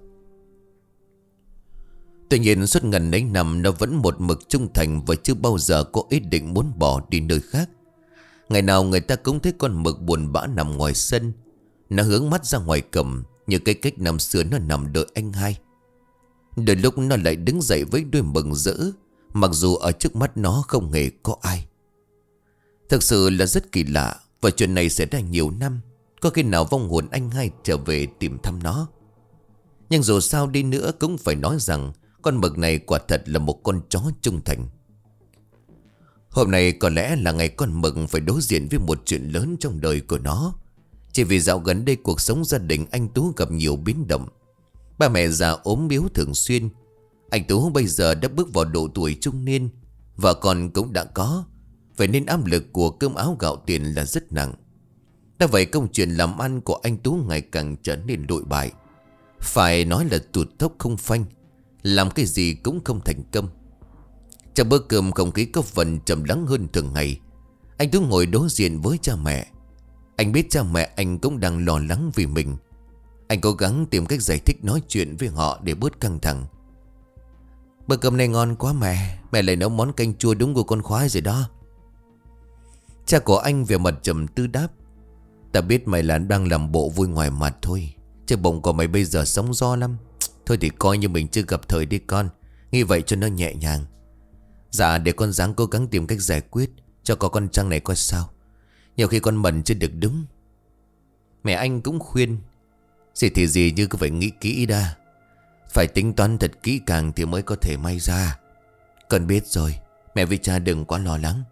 Tuy nhiên suốt ngần ấy năm nó vẫn một mực trung thành và chưa bao giờ có ý định muốn bỏ đi nơi khác. Ngày nào người ta cũng thấy con mực buồn bã nằm ngoài sân. Nó hướng mắt ra ngoài cầm, như cái cách năm xưa nó nằm đợi anh hai. Đôi lúc nó lại đứng dậy với đôi mừng rỡ, mặc dù ở trước mắt nó không hề có ai. Thực sự là rất kỳ lạ. Và chuyện này xảy ra nhiều năm. Có khi nào vong hồn anh hai trở về tìm thăm nó. Nhưng dù sao đi nữa cũng phải nói rằng con mực này quả thật là một con chó trung thành. Hôm nay có lẽ là ngày con mực phải đối diện với một chuyện lớn trong đời của nó. Chỉ vì dạo gần đây cuộc sống gia đình anh Tú gặp nhiều biến động. Ba mẹ già ốm yếu thường xuyên. Anh Tú bây giờ đã bước vào độ tuổi trung niên, vợ con cũng đã có. Vậy nên áp lực của cơm áo gạo tiền là rất nặng. Đã vậy công chuyện làm ăn của anh Tú ngày càng trở nên lụi bại. Phải nói là tụt tốc không phanh. Làm cái gì cũng không thành công. Trong bữa cơm không khí có phần trầm lắng hơn thường ngày. Anh Tú ngồi đối diện với cha mẹ. Anh biết cha mẹ anh cũng đang lo lắng vì mình. Anh cố gắng tìm cách giải thích, nói chuyện với họ để bớt căng thẳng. Bữa cơm này ngon quá mẹ. Mẹ lại nấu món canh chua đúng của con khoái rồi đó. Cha của anh về mặt trầm tư đáp. Ta biết mày là đang làm bộ vui ngoài mặt thôi, chứ bụng của mày bây giờ sóng gió lắm. Thôi thì coi như mình chưa gặp thời đi con. Nghĩ vậy cho nó nhẹ nhàng. Dạ để con ráng cố gắng tìm cách giải quyết cho có con trăng này coi sao. Nhiều khi con mần chưa được đúng. Mẹ anh cũng khuyên. Gì thì gì như cứ phải nghĩ kỹ đã. Phải tính toán thật kỹ càng thì mới có thể may ra. Con biết rồi. Mẹ với cha đừng quá lo lắng.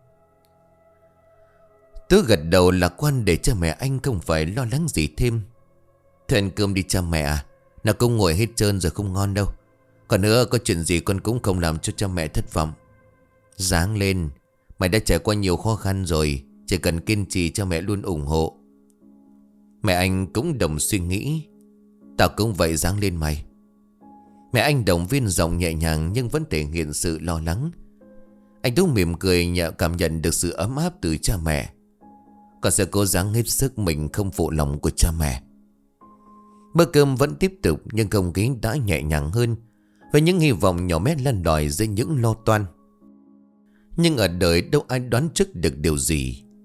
Tớ gật đầu lạc quan để cha mẹ anh không phải lo lắng gì thêm. Thôi ăn cơm đi cha mẹ à. Nào cũng ngồi hết trơn rồi không ngon đâu. Còn nữa có chuyện gì con cũng không làm cho cha mẹ thất vọng. Ráng lên. Mày đã trải qua nhiều khó khăn rồi. Chỉ cần kiên trì cha mẹ luôn ủng hộ. Mẹ anh cũng đồng suy nghĩ. Tao cũng vậy, ráng lên mày. Mẹ anh động viên giọng nhẹ nhàng nhưng vẫn thể hiện sự lo lắng. Anh Tú mỉm cười nhẹ, cảm nhận được sự ấm áp từ cha mẹ. Con sẽ cố gắng hết sức mình không phụ lòng của cha mẹ. Bữa cơm vẫn tiếp tục nhưng không khí đã nhẹ nhàng hơn, với những hy vọng nhỏ bé lăn lỏi dưới những lo toan. Nhưng ở đời đâu ai đoán trước được điều gì.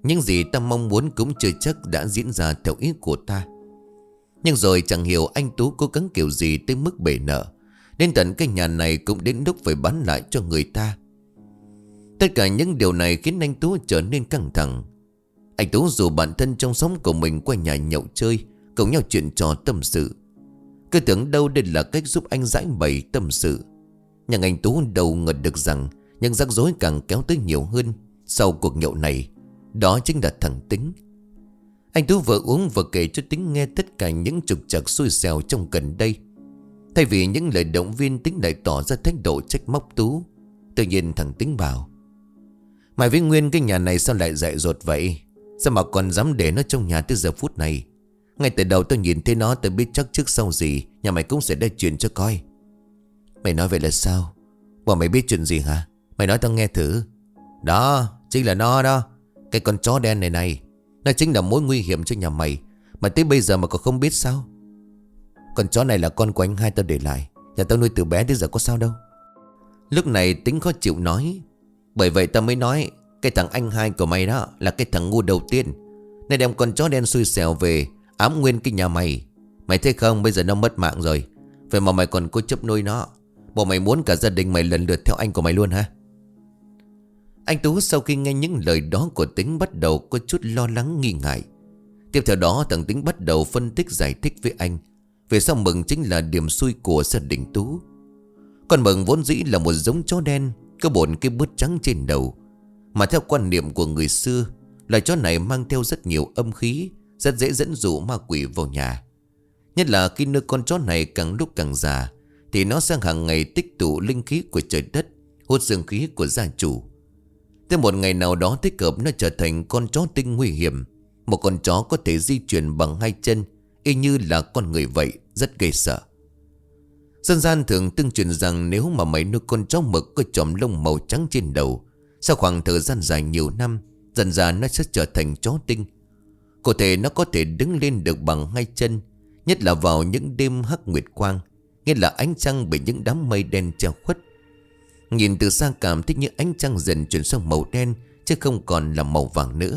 Những gì ta mong muốn cũng chưa chắc đã diễn ra theo ý của ta. Nhưng rồi chẳng hiểu anh Tú cố gắng kiểu gì tới mức bể nợ, đến tận cái nhà này cũng đến lúc phải bán lại cho người ta. Tất cả những điều này khiến anh Tú trở nên căng thẳng. Anh Tú dù bản thân trong xóm của mình qua nhà nhậu chơi, cùng nhau chuyện trò tâm sự. Cứ tưởng đâu đây là cách giúp anh giải bày tâm sự. Nhưng anh Tú đâu ngờ được rằng những rắc rối càng kéo tới nhiều hơn sau cuộc nhậu này. Đó chính là thằng Tính. Anh Tú vừa uống vừa kể cho Tính nghe tất cả những trục trặc xui xẻo trong gần đây. Thay vì những lời động viên, Tính lại tỏ ra thái độ trách móc Tú. Tự nhiên thằng Tính bảo: "Mày với Nguyên cái nhà này sao lại dại dột vậy? Sao mà còn dám để nó trong nhà tới giờ phút này? Ngay từ đầu tôi nhìn thấy nó, tôi biết chắc trước sau gì nhà mày cũng sẽ đe chuyện cho coi." "Mày nói vậy là sao? Bọn mày biết chuyện gì hả? Mày nói tao nghe thử." "Đó, chính là nó đó. Cái con chó đen này này, nó chính là mối nguy hiểm cho nhà mày. Mà tới bây giờ mà còn không biết sao? Con chó này là con của anh hai tao để lại, nhà tao nuôi từ bé đến giờ có sao đâu." Lúc này Tính khó chịu nói: "Bởi vậy tao mới nói cái thằng anh hai của mày đó là cái thằng ngu đầu tiên, nên đem con chó đen xui xẻo về ám nguyên cái nhà mày. Mày thấy không, bây giờ nó mất mạng rồi, vậy mà mày còn cố chấp nuôi nó. Bộ mày muốn cả gia đình mày lần lượt theo anh của mày luôn hả?" Anh Tú sau khi nghe những lời đó của Tính bắt đầu có chút lo lắng nghi ngại. Tiếp theo đó thằng Tính bắt đầu phân tích giải thích với anh về sao Mừng chính là điểm xui của gia đình Tú. Con Mừng vốn dĩ là một giống chó đen, có bốn cái bướt trắng trên đầu. Mà theo quan niệm của người xưa, loài chó này mang theo rất nhiều âm khí, rất dễ dẫn dụ ma quỷ vào nhà. Nhất là khi nuôi con chó này càng lúc càng già, thì nó sẽ hàng ngày tích tụ linh khí của trời đất, hút dương khí của gia chủ. Tới một ngày nào đó thích hợp, nó trở thành con chó tinh nguy hiểm. Một con chó có thể di chuyển bằng hai chân, y như là con người vậy, rất gây sợ. Dân gian thường tương truyền rằng nếu mà mày nuôi con chó mực có chòm lông màu trắng trên đầu, sau khoảng thời gian dài nhiều năm, dần dà nó sẽ trở thành chó tinh. Cụ thể nó có thể đứng lên được bằng hai chân, nhất là vào những đêm hắc nguyệt quang, nghĩa là ánh trăng bị những đám mây đen che khuất. Nhìn từ xa cảm thấy như ánh trăng dần chuyển sang màu đen, chứ không còn là màu vàng nữa.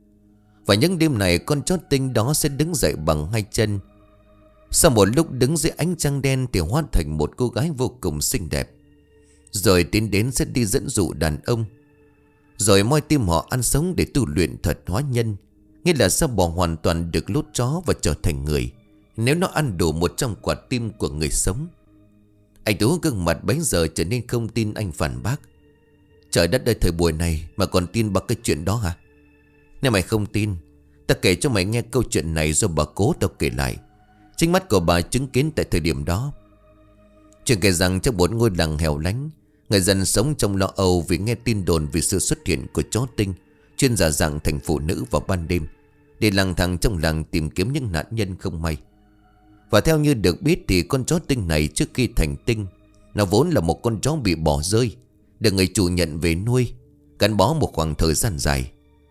Và những đêm này con chó tinh đó sẽ đứng dậy bằng hai chân. Sau một lúc đứng dưới ánh trăng đen thì hóa thành một cô gái vô cùng xinh đẹp, rồi tiến đến sẽ đi dẫn dụ đàn ông, rồi moi tim họ ăn sống để tu luyện thật hóa nhân, nghĩa là sẽ bỏ hoàn toàn được lốt chó và trở thành người, nếu nó ăn đủ một trong quả tim của người sống. Anh Tú gương mặt bấy giờ trở nên không tin. Anh phản bác: "Trời đất ơi, thời buổi này mà còn tin bằng cái chuyện đó hả? Nếu mày không tin, ta kể cho mày nghe câu chuyện này do bà cố tao kể lại. Chính mắt của bà chứng kiến tại thời điểm đó. Chuyện kể rằng trong một ngôi làng hẻo lánh, người dân sống trong lo âu vì nghe tin đồn về sự xuất hiện của chó tinh chuyên giả dạng thành phụ nữ vào ban đêm, để lang thang trong làng tìm kiếm những nạn nhân không may. Và theo như được biết thì con chó tinh này trước khi thành tinh, nó vốn là một con chó bị bỏ rơi, được người chủ nhận về nuôi, gắn bó một khoảng thời gian dài.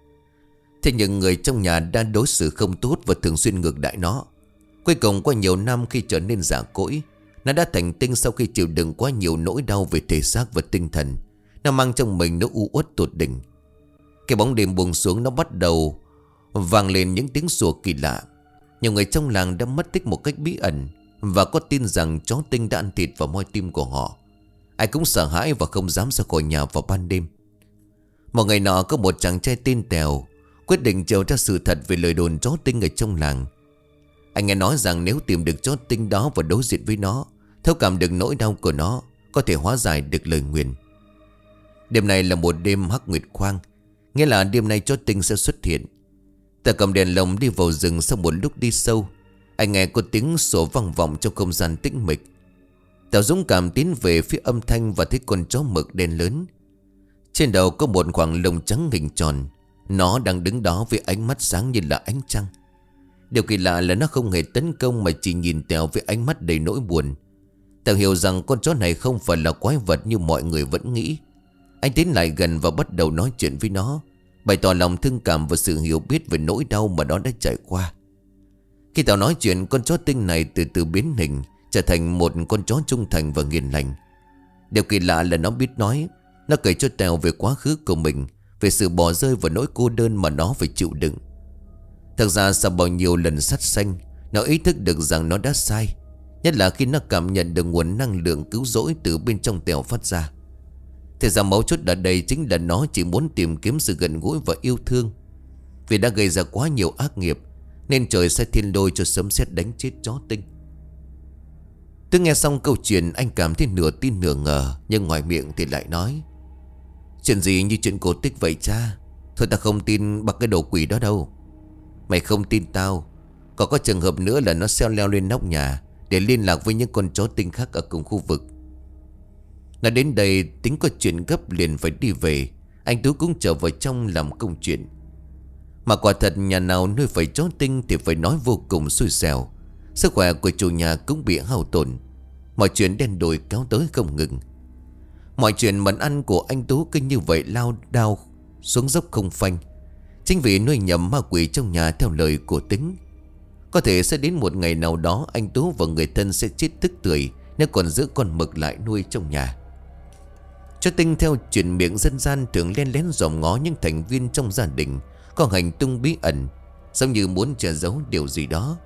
Thế nhưng người trong nhà đã đối xử không tốt và thường xuyên ngược đãi nó. Cuối cùng qua nhiều năm khi trở nên già cỗi, nó đã thành tinh sau khi chịu đựng quá nhiều nỗi đau về thể xác và tinh thần. Nó mang trong mình nỗi u uất tột đỉnh. Cái bóng đêm buông xuống, nó bắt đầu vang lên những tiếng sủa kỳ lạ. Nhiều người trong làng đã mất tích một cách bí ẩn, và có tin rằng chó tinh đã ăn thịt và moi tim của họ. Ai cũng sợ hãi và không dám ra khỏi nhà vào ban đêm. Một ngày nọ có một chàng trai tên Tèo quyết định điều tra sự thật về lời đồn chó tinh ở trong làng. Anh nghe nói rằng nếu tìm được chó tinh đó và đối diện với nó, thấu cảm được nỗi đau của nó, có thể hóa giải được lời nguyền. Đêm này là một đêm hắc nguyệt quang, nghĩa là đêm nay chó tinh sẽ xuất hiện. Ta cầm đèn lồng đi vào rừng. Sau một lúc đi sâu, anh nghe có tiếng sủa vang vọng trong không gian tĩnh mịch. Tèo dũng cảm tiến về phía âm thanh và thấy con chó mực đen lớn. Trên đầu có một khoảng lông trắng hình tròn. Nó đang đứng đó với ánh mắt sáng như là ánh trăng. Điều kỳ lạ là nó không hề tấn công, mà chỉ nhìn Tèo với ánh mắt đầy nỗi buồn. Tèo hiểu rằng con chó này không phải là quái vật như mọi người vẫn nghĩ. Anh tiến lại gần và bắt đầu nói chuyện với nó, bày tỏ lòng thương cảm và sự hiểu biết về nỗi đau mà nó đã trải qua. Khi Tèo nói chuyện, con chó tinh này từ từ biến hình, trở thành một con chó trung thành và hiền lành. Điều kỳ lạ là nó biết nói. Nó kể cho Tèo về quá khứ của mình về sự bỏ rơi và nỗi cô đơn mà nó phải chịu đựng. Thật ra sau bao nhiêu lần sát sanh, nó ý thức được rằng nó đã sai, nhất là khi nó cảm nhận được nguồn năng lượng cứu rỗi từ bên trong Tèo phát ra. Thế ra mấu chốt ở đây chính là nó chỉ muốn tìm kiếm sự gần gũi và yêu thương. Vì đã gây ra quá nhiều ác nghiệp nên trời sẽ thiên lôi cho sấm sét đánh chết chó Tinh. Tôi nghe xong câu chuyện, anh cảm thấy nửa tin nửa ngờ, nhưng ngoài miệng thì lại nói: chuyện gì như chuyện cổ tích vậy cha? Thôi ta không tin bằng cái đồ quỷ đó đâu. Mày không tin tao, còn có trường hợp nữa là nó xeo leo lên nóc nhà để liên lạc với những con chó Tinh khác ở cùng khu vực. Nói đến đây tính có chuyện gấp liền phải đi về. Anh Tú cũng trở vào trong làm công chuyện. Mà quả thật nhà nào nuôi phải chó Tinh thì phải nói vô cùng xui xẻo. Sức khỏe của chủ nhà cũng bị hao tổn. Mọi chuyện đen đủi kéo tới không ngừng. Mọi chuyện mần ăn của anh Tú cứ như vậy lao đao xuống dốc không phanh. Chính vì nuôi nhầm ma quỷ trong nhà theo lời của Tính. Có thể sẽ đến một ngày nào đó anh Tú và người thân sẽ chết tức tưởi nếu còn giữ con mực lại nuôi trong nhà. Chó Tinh theo chuyện miệng dân gian thường len lén dòm ngó những thành viên trong gia đình có hành tung bí ẩn, giống như muốn che giấu điều gì đó.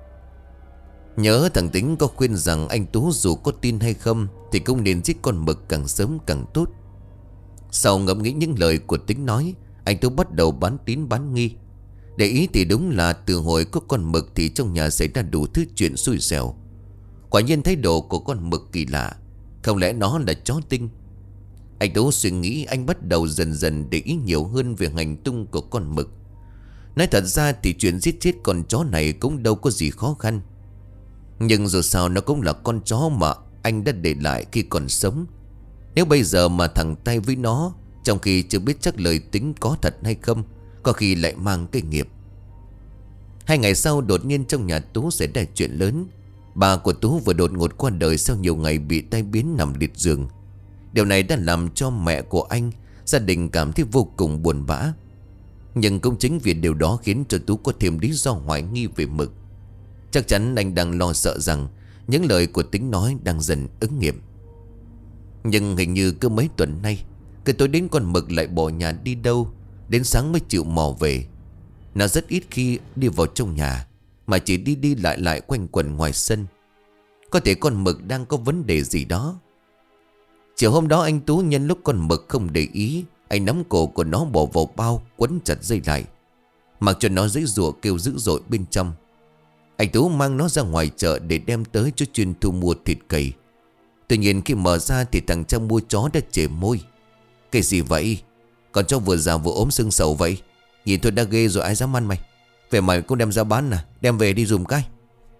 Nhớ thằng Tính có khuyên rằng anh Tú dù có tin hay không thì cũng nên giết con mực càng sớm càng tốt. Sau ngẫm nghĩ những lời của Tính nói, anh Tú bắt đầu bán tín bán nghi. Để ý thì đúng là từ hồi có con mực thì trong nhà xảy ra đủ thứ chuyện xui xẻo. Quả nhiên thái độ của con mực kỳ lạ. Không lẽ nó là chó Tinh? Anh Tú suy nghĩ, anh bắt đầu dần dần để ý nhiều hơn về hành tung của con mực. Nói thật ra thì chuyện giết chết con chó này cũng đâu có gì khó khăn. Nhưng dù sao nó cũng là con chó mà anh đã để lại khi còn sống. Nếu bây giờ mà thẳng tay với nó, trong khi chưa biết chắc lời Tính có thật hay không, có khi lại mang cái nghiệp. Hai ngày sau đột nhiên trong nhà Tú xảy ra chuyện lớn. Bà của Tú vừa đột ngột qua đời sau nhiều ngày bị tai biến nằm liệt giường. Điều này đã làm cho mẹ của anh, gia đình cảm thấy vô cùng buồn bã. Nhưng cũng chính vì điều đó khiến cho Tú có thêm lý do hoài nghi về mực. Chắc chắn anh đang lo sợ rằng những lời của Tính nói đang dần ứng nghiệm. Nhưng hình như cứ mấy tuần nay, cứ tối đến con mực lại bỏ nhà đi đâu, đến sáng mới chịu mò về. Nó rất ít khi đi vào trong nhà, mà chỉ đi đi lại lại quanh quẩn ngoài sân. Có thể con mực đang có vấn đề gì đó. Chiều hôm đó anh Tú nhân lúc con mực không để ý, anh nắm cổ của nó bỏ vào bao, quấn chặt dây lại, mặc cho nó giãy giụa kêu dữ dội bên trong. Anh Tú mang nó ra ngoài chợ để đem tới cho chuyên thu mua thịt cầy. Tuy nhiên khi mở ra thì thằng cha mua chó đã chề môi: cái gì vậy? Còn chó vừa già vừa ốm sưng sầu vậy, nhìn thôi đã ghê rồi, ai dám ăn mày. Về mày cũng đem ra bán à, đem về đi dùm cái.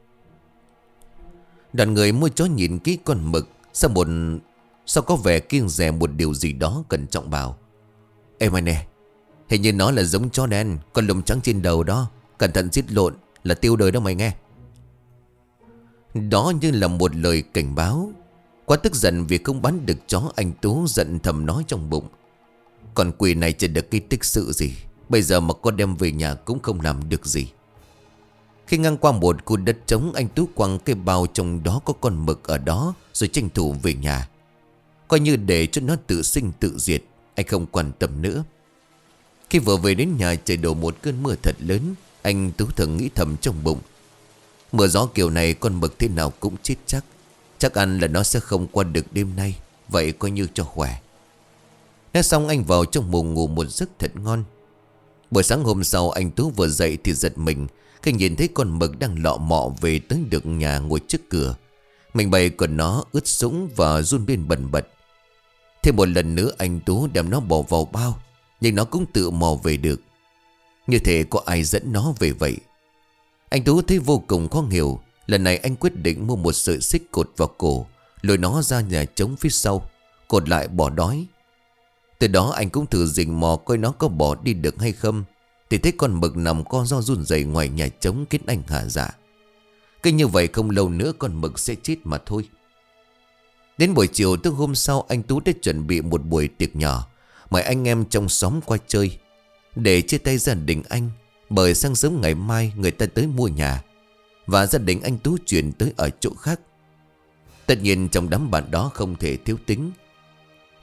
Đoàn người mua chó nhìn kỹ con mực, Sau một Sao có vẻ kiêng dè một điều gì đó, cẩn trọng bảo: ê mày nè, hình như nó là giống chó đen, con lùm trắng trên đầu đó, cẩn thận giết lộn là tiêu đời đó mày nghe. Đó như là một lời cảnh báo. Quá tức giận vì không bán được chó, anh Tú giận thầm nói trong bụng: còn quỷ này chẳng được cái tích sự gì, bây giờ mà con đem về nhà cũng không làm được gì. Khi ngang qua một khu đất trống, anh Tú quăng cái bao trong đó có con mực ở đó, rồi tranh thủ về nhà, coi như để cho nó tự sinh tự diệt. Anh không quan tâm nữa. Khi vừa về đến nhà, trời đổ một cơn mưa thật lớn. Anh Tú thầm nghĩ thầm trong bụng: mưa gió kiểu này con mực thế nào cũng chết chắc. Chắc ăn là nó sẽ không qua được đêm nay, vậy coi như cho khỏe. Nói xong anh vào trong buồng ngủ một giấc thật ngon. Buổi sáng hôm sau anh Tú vừa dậy thì giật mình khi nhìn thấy con mực đang lọ mọ về tới được nhà, ngồi trước cửa. Mình bày của nó ướt sũng và run lên bần bật. Thêm một lần nữa anh Tú đem nó bỏ vào bao, nhưng nó cũng tự mò về được. Như thể có ai dẫn nó về vậy. Anh Tú thấy vô cùng khó hiểu. Lần này anh quyết định mua một sợi xích cột vào cổ, lôi nó ra nhà trống phía sau, cột lại bỏ đói. Từ đó anh cũng thử rình mò coi nó có bỏ đi được hay không, thì thấy con mực nằm co ro run rẩy ngoài nhà trống, khiến anh hả dạ. Cứ như vậy không lâu nữa con mực sẽ chết mà thôi. Đến buổi chiều tức hôm sau, anh Tú đã chuẩn bị một buổi tiệc nhỏ, mời anh em trong xóm qua chơi, để chia tay gia đình anh, bởi sáng sớm ngày mai người ta tới mua nhà, và gia đình anh Tú chuyển tới ở chỗ khác. Tất nhiên trong đám bạn đó không thể thiếu Tính.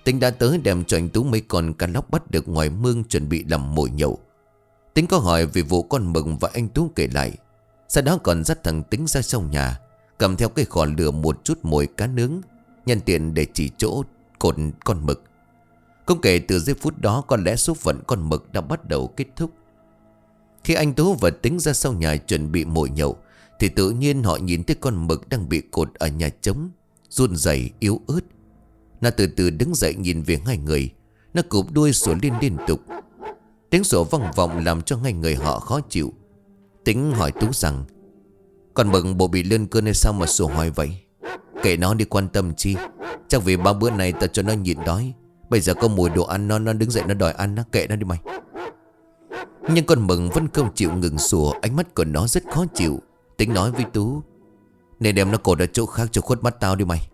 Tính đã tới đem cho anh Tú mấy con cá lóc bắt được ngoài mương chuẩn bị làm mồi nhậu. Tính có hỏi về vụ con mực và anh Tú kể lại. Sau đó còn dắt thằng Tính ra sau nhà, cầm theo cây khỏ lửa một chút mồi cá nướng, nhân tiện để chỉ chỗ cột con mực. Cũng kể từ giây phút đó có lẽ số phận con mực đã bắt đầu kết thúc. Khi anh Tú và Tính ra sau nhà chuẩn bị mồi nhậu, thì tự nhiên họ nhìn thấy con mực đang bị cột ở nhà trống, run rẩy yếu ớt. Nó từ từ đứng dậy nhìn về hai người. Nó cụp đuôi sủa liên liên tục. Tiếng sủa vang vọng làm cho hai người họ khó chịu. Tính hỏi Tú rằng: con mực bộ bị lên cơn hay sao mà sủa hoài vậy? Kệ nó đi, quan tâm chi. Chắc vì ba bữa này ta cho nó nhịn đói, bây giờ có mùi đồ ăn nó nó đứng dậy nó đòi ăn, nó kệ nó đi mày. Nhưng con mực vẫn không chịu ngừng sủa. Ánh mắt của nó rất khó chịu. Tính nói với Tú: nên đem nó cột ở chỗ khác cho khuất mắt tao đi mày.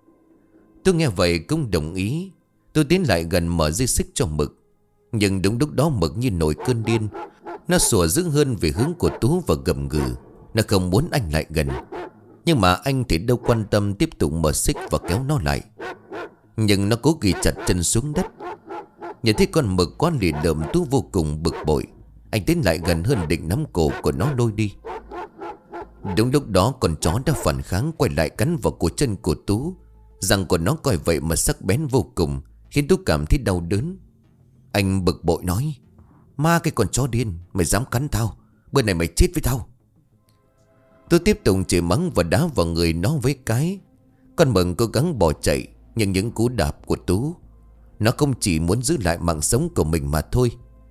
Tôi nghe vậy cũng đồng ý. Tôi tiến lại gần mở dây xích cho mực. Nhưng đúng lúc đó mực như nổi cơn điên. Nó sủa dữ hơn về hướng của Tú và gầm gừ. Nó không muốn anh lại gần. Nhưng mà anh thì đâu quan tâm, tiếp tục mở xích và kéo nó lại. Nhưng nó cố ghi chặt chân xuống đất. Nhìn thấy con mực quá lì lợm, Tú vô cùng bực bội. Anh tiến lại gần hơn định nắm cổ của nó lôi đi. Đúng lúc đó con chó đã phản kháng, quay lại cắn vào cổ chân của Tú. Răng của nó coi vậy mà sắc bén vô cùng, khiến Tú cảm thấy đau đớn. Anh bực bội nói: ma cái con chó điên, mày dám cắn tao, bữa này mày chết với tao. Tôi tiếp tục chửi mắng và đá vào người nó với cái. Con mực cố gắng bỏ chạy, nhưng những cú đạp của Tú, nó không chỉ muốn giữ lại mạng sống của mình mà thôi.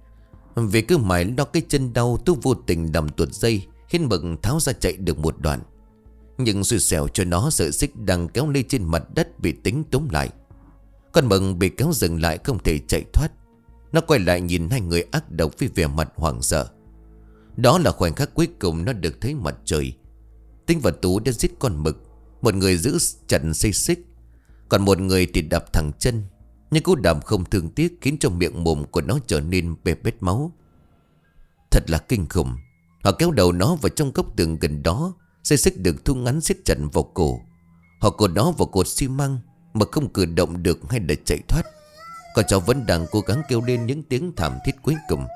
Vì cứ mãi lo cái chân đau, Tú vô tình làm tuột dây, khiến mực tháo ra chạy được một đoạn. Nhưng xui xẻo cho nó, sợi xích đang kéo lê trên mặt đất bị Tính túm lại. Con mực bị kéo dừng lại, không thể chạy thoát. Nó quay lại nhìn hai người ác độc với vẻ mặt hoảng sợ. Đó là khoảnh khắc cuối cùng nó được thấy mặt trời. Tính và Tú đã giết con mực. Một người giữ chặt dây xích, còn một người thì đạp thẳng chân. Nhưng cú đạp không thương tiếc khiến cho miệng mồm của nó trở nên bê bết máu. Thật là kinh khủng. Họ kéo đầu nó vào trong góc tường gần đó. Dây xích được thu ngắn siết chặt vào cổ. Họ cột nó vào cột xi măng mà không cử động được hay là chạy thoát. Con chó vẫn đang cố gắng kêu lên những tiếng thảm thiết cuối cùng.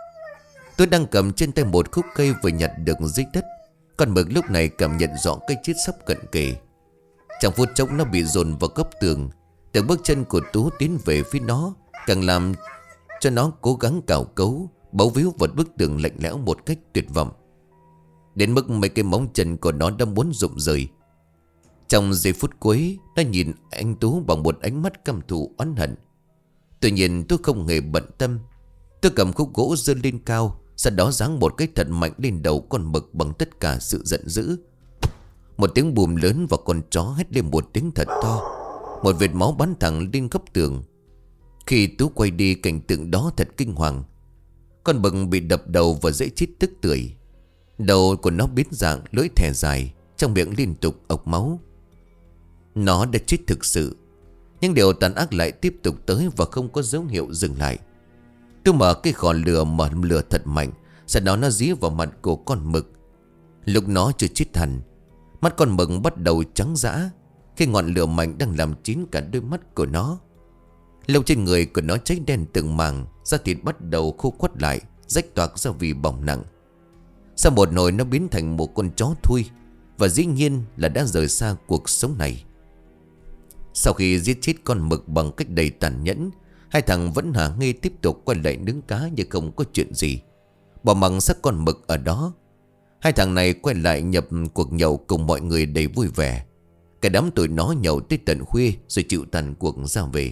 Tôi đang cầm trên tay một khúc cây vừa nhặt được dưới đất. Con mực lúc này cảm nhận rõ cái chết sắp cận kề. Trong phút chốc nó bị dồn vào góc tường. Từng bước chân của Tú tiến về phía nó càng làm cho nó cố gắng cào cấu, bấu víu vào bức tường lạnh lẽo một cách tuyệt vọng. Đến mức mấy cái móng chân của nó đã muốn rụng rời. Trong giây phút cuối, nó nhìn anh Tú bằng một ánh mắt căm thù oán hận. Tuy nhiên tôi không hề bận tâm. Tôi cầm khúc gỗ giơ lên cao, sau đó giáng một cái thật mạnh lên đầu con mực bằng tất cả sự giận dữ. Một tiếng bùm lớn và con chó hét lên một tiếng thật to. Một vệt máu bắn thẳng lên góc tường. Khi Tú quay đi, cảnh tượng đó thật kinh hoàng. Con mực bị đập đầu và dãy chít tức tưởi. Đầu của nó biến dạng, lưỡi thè dài, trong miệng liên tục ộc máu. Nó đã chết thực sự. Nhưng điều tàn ác lại tiếp tục tới và không có dấu hiệu dừng lại. Tôi mở cái khỏ lửa, mở lửa thật mạnh. Sau đó nó dí vào mặt của con mực. Lúc nó chưa chết hẳn, mắt con mực bắt đầu trắng dã khi ngọn lửa mạnh đang làm chín cả đôi mắt của nó. Lông trên người của nó cháy đen từng mảng, da thịt bắt đầu khô quắt lại, rách toạc ra vì bỏng nặng. Sau một hồi nó biến thành một con chó thui, và dĩ nhiên là đã rời xa cuộc sống này. Sau khi giết chết con mực bằng cách đầy tàn nhẫn, hai thằng vẫn hả nghi tiếp tục quay lại nướng cá như không có chuyện gì, bỏ mặc xác con mực ở đó. Hai thằng này quay lại nhập cuộc nhậu cùng mọi người đầy vui vẻ. Cả đám tụi nó nhậu tới tận khuya rồi chịu tàn cuộc ra về.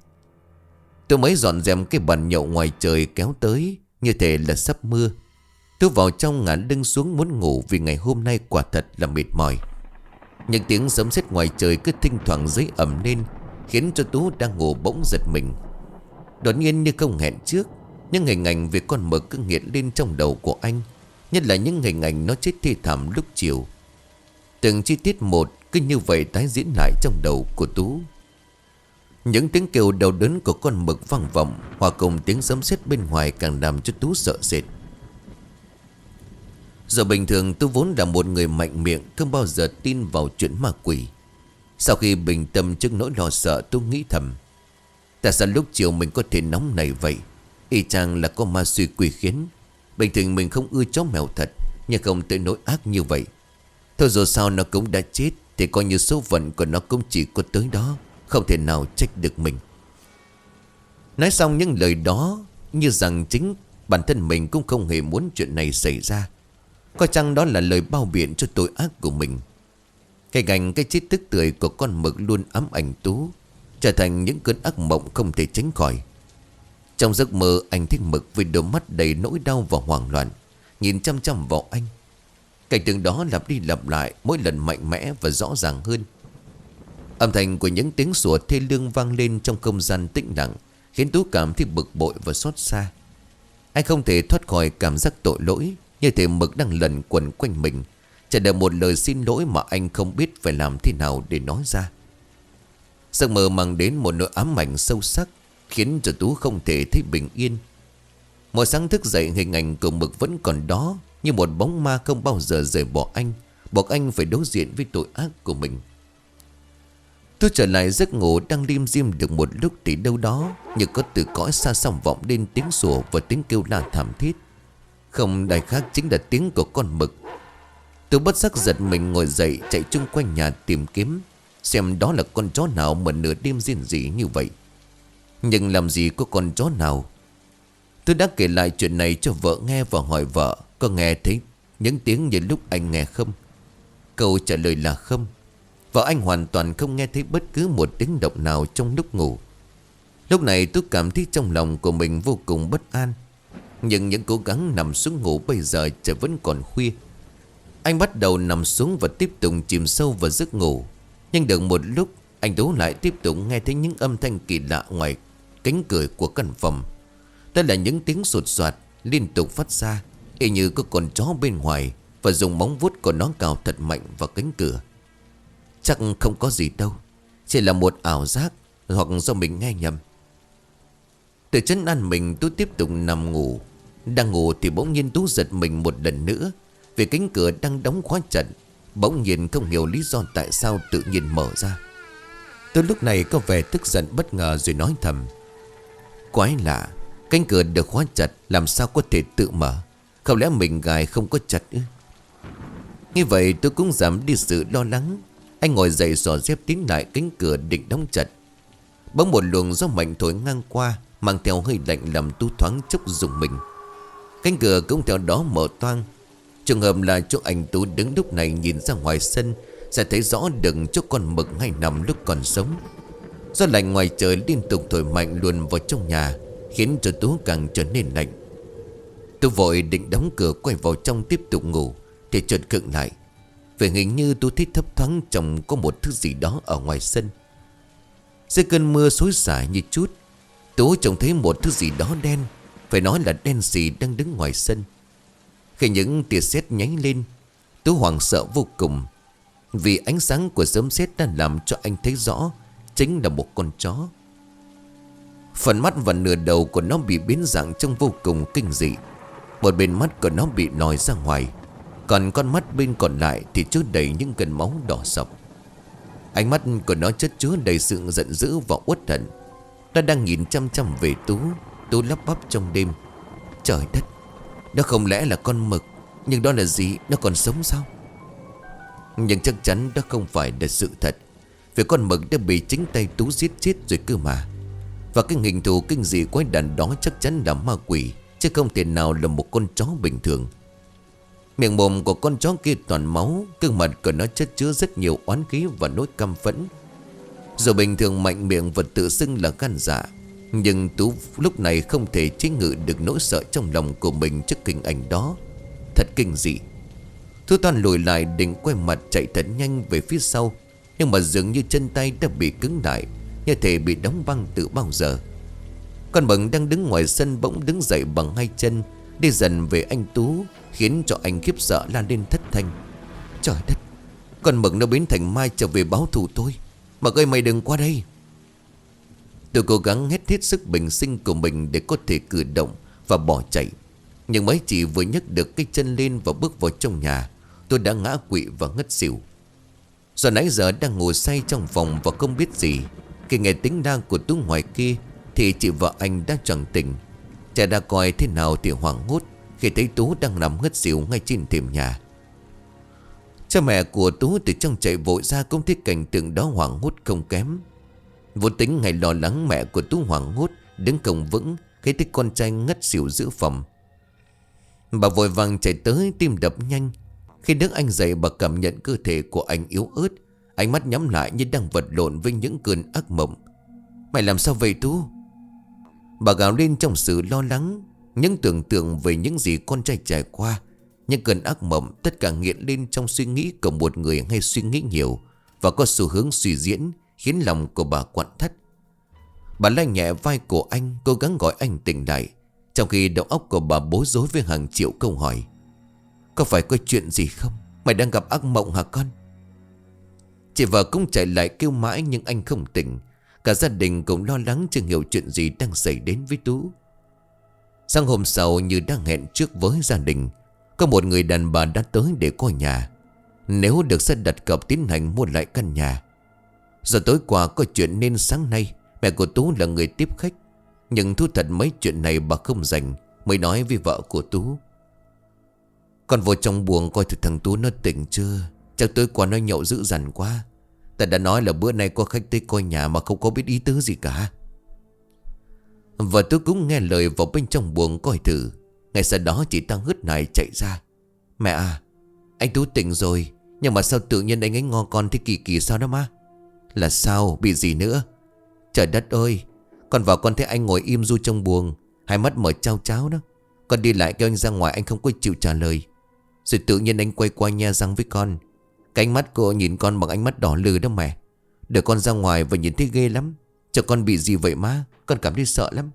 Tôi mới dọn dẹp cái bàn nhậu ngoài trời kéo tới, như thể là sắp mưa. Tôi vào trong ngả lưng xuống muốn ngủ vì ngày hôm nay quả thật là mệt mỏi. Những tiếng sấm sét ngoài trời cứ thỉnh thoảng dấy ẩm lên, khiến cho Tú đang ngủ bỗng giật mình. Đột nhiên như không hẹn trước, những hình ảnh về con mực cứ hiện lên trong đầu của anh. Nhất là những hình ảnh nó chết thê thảm lúc chiều. Từng chi tiết một cứ như vậy tái diễn lại trong đầu của Tú. Những tiếng kêu đau đớn của con mực vang vọng, hòa cùng tiếng sấm sét bên ngoài càng làm cho Tú sợ sệt. Giờ bình thường tôi vốn là một người mạnh miệng, không bao giờ tin vào chuyện ma quỷ. Sau khi bình tâm trước nỗi lo sợ, tôi nghĩ thầm, Tại sao lúc chiều mình có thể nóng này vậy? Y chang là có ma suy quỷ khiến. Bình thường mình không ưa chó mèo thật, nhưng không tới nỗi ác như vậy. Thôi dù sao nó cũng đã chết, thì coi như số phận của nó cũng chỉ có tới đó, không thể nào trách được mình. Nói xong những lời đó, như rằng chính bản thân mình cũng không hề muốn chuyện này xảy ra. Có chăng đó là lời bao biện cho tội ác của mình. Hình ảnh cái chết tức tưởi của con mực luôn ám ảnh Tú, trở thành những cơn ác mộng không thể tránh khỏi. Trong giấc mơ, anh thấy Mực với đôi mắt đầy nỗi đau và hoảng loạn, nhìn chăm chăm vào anh. Cảnh tượng đó lặp đi lặp lại, mỗi lần mạnh mẽ và rõ ràng hơn. Âm thanh của những tiếng sủa thê lương vang lên trong không gian tĩnh lặng, khiến Tú cảm thấy bực bội và xót xa. Anh không thể thoát khỏi cảm giác tội lỗi, như thể Mực đang lẩn quẩn quanh mình, chờ đợi một lời xin lỗi mà anh không biết phải làm thế nào để nói ra. Giấc mơ mang đến một nỗi ám ảnh sâu sắc, khiến cho Tú không thể thấy bình yên. Mỗi sáng thức dậy, hình ảnh của Mực vẫn còn đó, như một bóng ma không bao giờ rời bỏ anh, buộc anh phải đối diện với tội ác của mình. Tôi trở lại giấc ngủ, đang lim dim được một lúc thì đâu đó như có từ cõi xa xăm vọng lên tiếng sủa và tiếng kêu la thảm thiết. Không ai khác chính là tiếng của con Mực. Tôi bất giác giật mình ngồi dậy, chạy chung quanh nhà tìm kiếm, xem đó là con chó nào mà nửa đêm rên rỉ như vậy. Nhưng làm gì có con chó nào. Tôi đã kể lại chuyện này cho vợ nghe và hỏi vợ có nghe thấy những tiếng như lúc anh nghe không. Câu trả lời là không. Vợ anh hoàn toàn không nghe thấy bất cứ một tiếng động nào trong lúc ngủ. Lúc này tôi cảm thấy trong lòng của mình vô cùng bất an. Nhưng những cố gắng nằm xuống ngủ bây giờ trời vẫn còn khuya. Anh bắt đầu nằm xuống và tiếp tục chìm sâu vào giấc ngủ. Nhưng được một lúc, anh Tú lại tiếp tục nghe thấy những âm thanh kỳ lạ ngoài cánh cửa của căn phòng. Đó là những tiếng sột soạt liên tục phát ra, y như có con chó bên ngoài và dùng móng vuốt của nó cào thật mạnh vào cánh cửa. Chắc không có gì đâu, chỉ là một ảo giác hoặc do mình nghe nhầm. Từ chân ăn mình, Tú tiếp tục nằm ngủ. Đang ngủ thì bỗng nhiên Tú giật mình một lần nữa, vì cánh cửa đang đóng khóa chặt bỗng nhiên không hiểu lý do tại sao tự nhiên mở ra. Tôi lúc này có vẻ tức giận bất ngờ rồi nói thầm: quái lạ, cánh cửa được khóa chặt làm sao có thể tự mở? Không lẽ mình gài không có chặt ư? Như vậy tôi cũng giảm đi sự lo lắng. Anh ngồi dậy xỏ dép tiến lại cánh cửa định đóng chặt. Bỗng một luồng gió mạnh thổi ngang qua, mang theo hơi lạnh làm Tú thoáng chốc rùng mình. Cánh cửa cũng theo đó mở toang. Trường hợp là chỗ anh Tú đứng lúc này nhìn ra ngoài sân, sẽ thấy rõ được chỗ con Mực hay nằm lúc còn sống. Gió lạnh ngoài trời liên tục thổi mạnh luồn vào trong nhà, khiến cho Tú càng trở nên lạnh. Tôi vội định đóng cửa quay vào trong tiếp tục ngủ, thì chợt khựng lại, vì hình như tôi thấy thấp thoáng trong có một thứ gì đó ở ngoài sân. Dưới cơn mưa xối xả như chút, Tú trông thấy một thứ gì đó đen, phải nói là đen xì đang đứng ngoài sân. Khi những tia sét nháy lên, Tú hoảng sợ vô cùng, vì ánh sáng của sấm sét đã làm cho anh thấy rõ chính là một con chó. Phần mắt và nửa đầu của nó bị biến dạng trông vô cùng kinh dị. Một bên mắt của nó bị lòi ra ngoài, còn con mắt bên còn lại thì chứa đầy những cơn máu đỏ sọc. Ánh mắt của nó chất chứa đầy sự giận dữ và uất hận. Nó đang nhìn chăm chăm về Tú. Tú lắp bắp trong đêm: trời đất, đó không lẽ là con Mực? Nhưng đó là gì? Nó còn sống sao? Nhưng chắc chắn đó không phải là sự thật, vì con Mực đã bị chính tay Tú giết chết rồi cơ mà. Và cái hình thù kinh dị quái đản đó chắc chắn là ma quỷ, chứ không thể nào là một con chó bình thường. Miệng mồm của con chó kia toàn máu, gương mặt của nó chất chứa rất nhiều oán khí và nỗi căm phẫn. Dù bình thường mạnh miệng và tự xưng là gan dạ, nhưng Tú lúc này không thể chế ngự được nỗi sợ trong lòng của mình trước hình ảnh đó. Thật kinh dị. Tú toàn lùi lại định quay mặt chạy thật nhanh về phía sau, nhưng mà dường như chân tay đã bị cứng lại, như thể bị đóng băng từ bao giờ. Con Mực đang đứng ngoài sân bỗng đứng dậy bằng hai chân, đi dần về anh Tú, khiến cho anh khiếp sợ la lên thất thanh: trời đất, con Mực nó biến thành ma trở về báo thù tôi. Mực ơi, mày đừng qua đây. Tôi cố gắng hết hết sức bình sinh của mình để có thể cử động và bỏ chạy, nhưng mới chỉ vừa nhấc được cái chân lên và bước vào trong nhà, tôi đã ngã quỵ và ngất xỉu. Do nãy giờ đang ngồi say trong phòng và không biết gì, khi nghe tiếng la của Tú ngoài kia, thì chị vợ anh đã choàng tỉnh. Cha đã coi thế nào thì hoảng hốt khi thấy Tú đang nằm ngất xỉu ngay trên thềm nhà. Cha mẹ của Tú từ trong chạy vội ra cũng thấy cảnh tượng đó hoảng hốt không kém. Vô tính hay lo lắng, mẹ của Tú hoảng hốt đứng không vững khi thấy con trai ngất xỉu giữa phòng. Bà vội vàng chạy tới, tim đập nhanh. Khi đứa anh dậy, bà cảm nhận cơ thể của anh yếu ớt, ánh mắt nhắm lại như đang vật lộn với những cơn ác mộng. Mày làm sao vậy Tú? Bà gào lên trong sự lo lắng. Những tưởng tượng về những gì con trai trải qua, những cơn ác mộng, tất cả nghiện lên trong suy nghĩ của một người hay suy nghĩ nhiều và có xu hướng suy diễn, khiến lòng của bà quặn thắt. Bà lay nhẹ vai của anh, cố gắng gọi anh tỉnh lại, trong khi đầu óc của bà bối rối với hàng triệu câu hỏi. Có phải có chuyện gì không? Mày đang gặp ác mộng hả con? Chị vợ cũng chạy lại kêu mãi nhưng anh không tỉnh. Cả gia đình cũng lo lắng chưa hiểu chuyện gì đang xảy đến với Tú. Sáng hôm sau, như đang hẹn trước với gia đình, có một người đàn bà đã tới để coi nhà. Nếu được sẽ đặt cọc tiến hành mua lại căn nhà. Giờ tối qua có chuyện nên sáng nay mẹ của Tú là người tiếp khách. Nhưng thú thật mấy chuyện này bà không rành, mới nói với vợ của Tú. Con vô trong buồng coi thử thằng Tú nó tỉnh chưa. Chắc tối qua nó nhậu dữ dằn quá. Ta đã nói là bữa nay có khách tới coi nhà mà không có biết ý tứ gì cả. Vợ Tú cũng nghe lời vào bên trong buồng coi thử. Ngay sau đó chị ta hứt này chạy ra. Mẹ à, anh Tú tỉnh rồi, nhưng mà sao tự nhiên anh ấy ngo con thế kỳ kỳ sao đó má? Là sao, bị gì nữa? Trời đất ơi, con vào con thấy anh ngồi im ru trong buồng, hai mắt mở trao tráo đó. Con đi lại kêu anh ra ngoài, anh không có chịu trả lời. Rồi tự nhiên anh quay qua nhe răng với con. Cái ánh mắt cô nhìn con bằng ánh mắt đỏ lừ đó mẹ. Để con ra ngoài và nhìn thấy ghê lắm. Cho con bị gì vậy má? Con cảm thấy sợ lắm.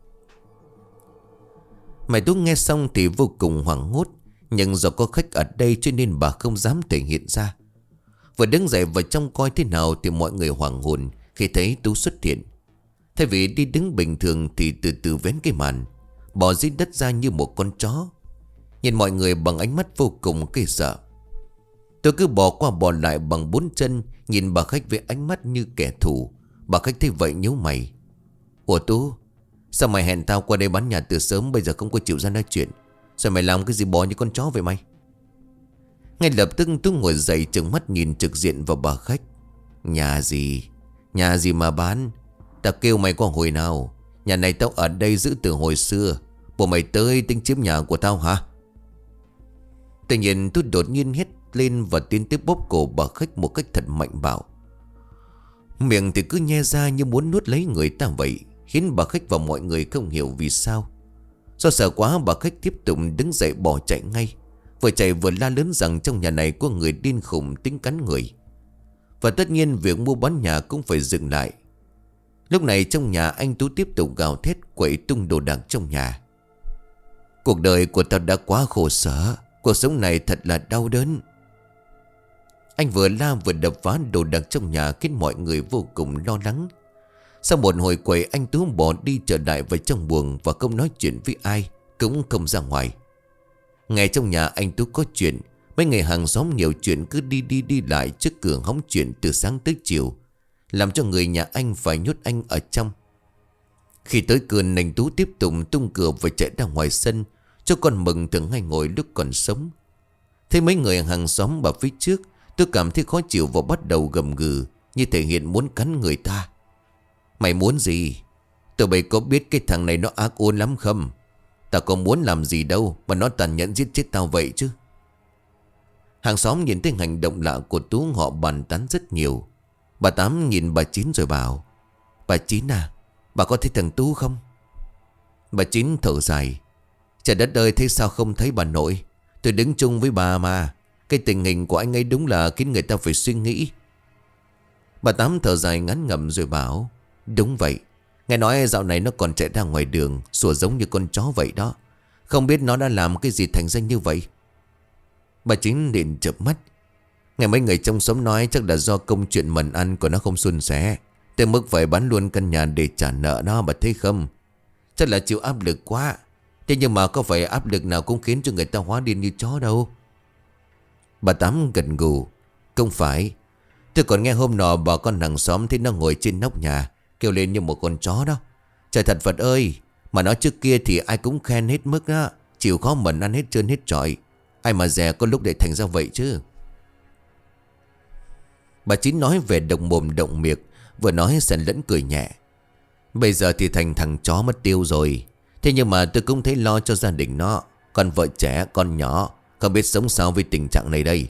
Mẹ Tú nghe xong thì vô cùng hoảng hốt. Nhưng do có khách ở đây cho nên bà không dám thể hiện ra. Vừa đứng dậy vào trong coi thế nào thì mọi người hoảng hồn khi thấy Tú xuất hiện. Thay vì đi đứng bình thường thì từ từ vén cái màn, bò dưới đất ra như một con chó. Nhìn mọi người bằng ánh mắt vô cùng kinh sợ. Tôi cứ bò qua bò lại bằng bốn chân, nhìn bà khách với ánh mắt như kẻ thù. Bà khách thấy vậy nhíu mày. Ủa Tú, sao mày hẹn tao qua đây bán nhà từ sớm, bây giờ không có chịu ra nói chuyện? Sao mày làm cái gì bò như con chó vậy mày? Ngay lập tức Tú ngồi dậy trừng mắt nhìn trực diện vào bà khách. Nhà gì? Nhà gì mà bán? Tao kêu mày có hồi nào? Nhà này tao ở đây giữ từ hồi xưa. Bộ mày tới tính chiếm nhà của tao hả? Tự nhiên Tú đột nhiên hét lên và tiến tiếp bóp cổ bà khách một cách thật mạnh bạo. Miệng thì cứ nhe ra như muốn nuốt lấy người ta vậy, khiến bà khách và mọi người không hiểu vì sao. Do sợ quá, bà khách tiếp tục đứng dậy bỏ chạy ngay. Vừa chạy vừa la lớn rằng trong nhà này có người điên khùng tính cắn người. Và tất nhiên việc mua bán nhà cũng phải dừng lại. Lúc này trong nhà anh Tú tiếp tục gào thét quậy tung đồ đạc trong nhà. Cuộc đời của tao đã quá khổ sở. Cuộc sống này thật là đau đớn. Anh vừa la vừa đập phá đồ đạc trong nhà khiến mọi người vô cùng lo lắng. Sau một hồi quậy, anh Tú bỏ đi trở lại vào trong buồng và không nói chuyện với ai, cũng không ra ngoài. Ngay trong nhà anh Tú có chuyện. Mấy người hàng xóm nhiều chuyện cứ đi đi đi lại trước cửa hóng chuyện từ sáng tới chiều, làm cho người nhà anh phải nhốt anh ở trong. Khi tới cơn, anh Tú tiếp tục tung cửa và chạy ra ngoài sân, cho con Mừng thường hay ngồi lúc còn sống. Thấy mấy người hàng xóm ở phía trước, tôi cảm thấy khó chịu và bắt đầu gầm gừ, như thể hiện muốn cắn người ta. Mày muốn gì? Tụi bay có biết cái thằng này nó ác ôn lắm không? Tao có muốn làm gì đâu mà nó tàn nhẫn giết chết tao vậy chứ. Hàng xóm nhìn thấy hành động lạ của Tú, họ bàn tán rất nhiều. Bà Tám nhìn bà Chín rồi bảo: Bà Chín à, bà có thấy thằng Tú không? Bà Chín thở dài: Trời đất ơi, thế sao không thấy bà nội? Tôi đứng chung với bà mà. Cái tình hình của anh ấy đúng là khiến người ta phải suy nghĩ. Bà Tám thở dài ngắn ngẩm rồi bảo: Đúng vậy. Nghe nói dạo này nó còn chạy ra ngoài đường, sủa giống như con chó vậy đó. Không biết nó đã làm cái gì thành danh như vậy. Bà Chín liền chợp mắt. Nghe mấy người trong xóm nói chắc là do công chuyện mần ăn của nó không suôn sẻ, tới mức phải bán luôn căn nhà để trả nợ nó, bà thấy không? Chắc là chịu áp lực quá. Thế nhưng mà có phải áp lực nào cũng khiến cho người ta hóa điên như chó đâu. Bà Tám gật gù: Không phải. Tôi còn nghe hôm nọ bà con hàng xóm thấy nó ngồi trên nóc nhà kêu lên như một con chó đó. Trời thật Phật ơi. Mà nói trước kia thì ai cũng khen hết mức đó. Chịu khó mần ăn hết trơn hết trọi. Ai mà dè có lúc để thành ra vậy chứ. Bà Chín nói về động mồm động miệng, vừa nói xen lẫn cười nhẹ. Bây giờ thì thành thằng chó mất tiêu rồi. Thế nhưng mà tôi cũng thấy lo cho gia đình nó. Con vợ trẻ, con nhỏ, không biết sống sao với tình trạng này đây.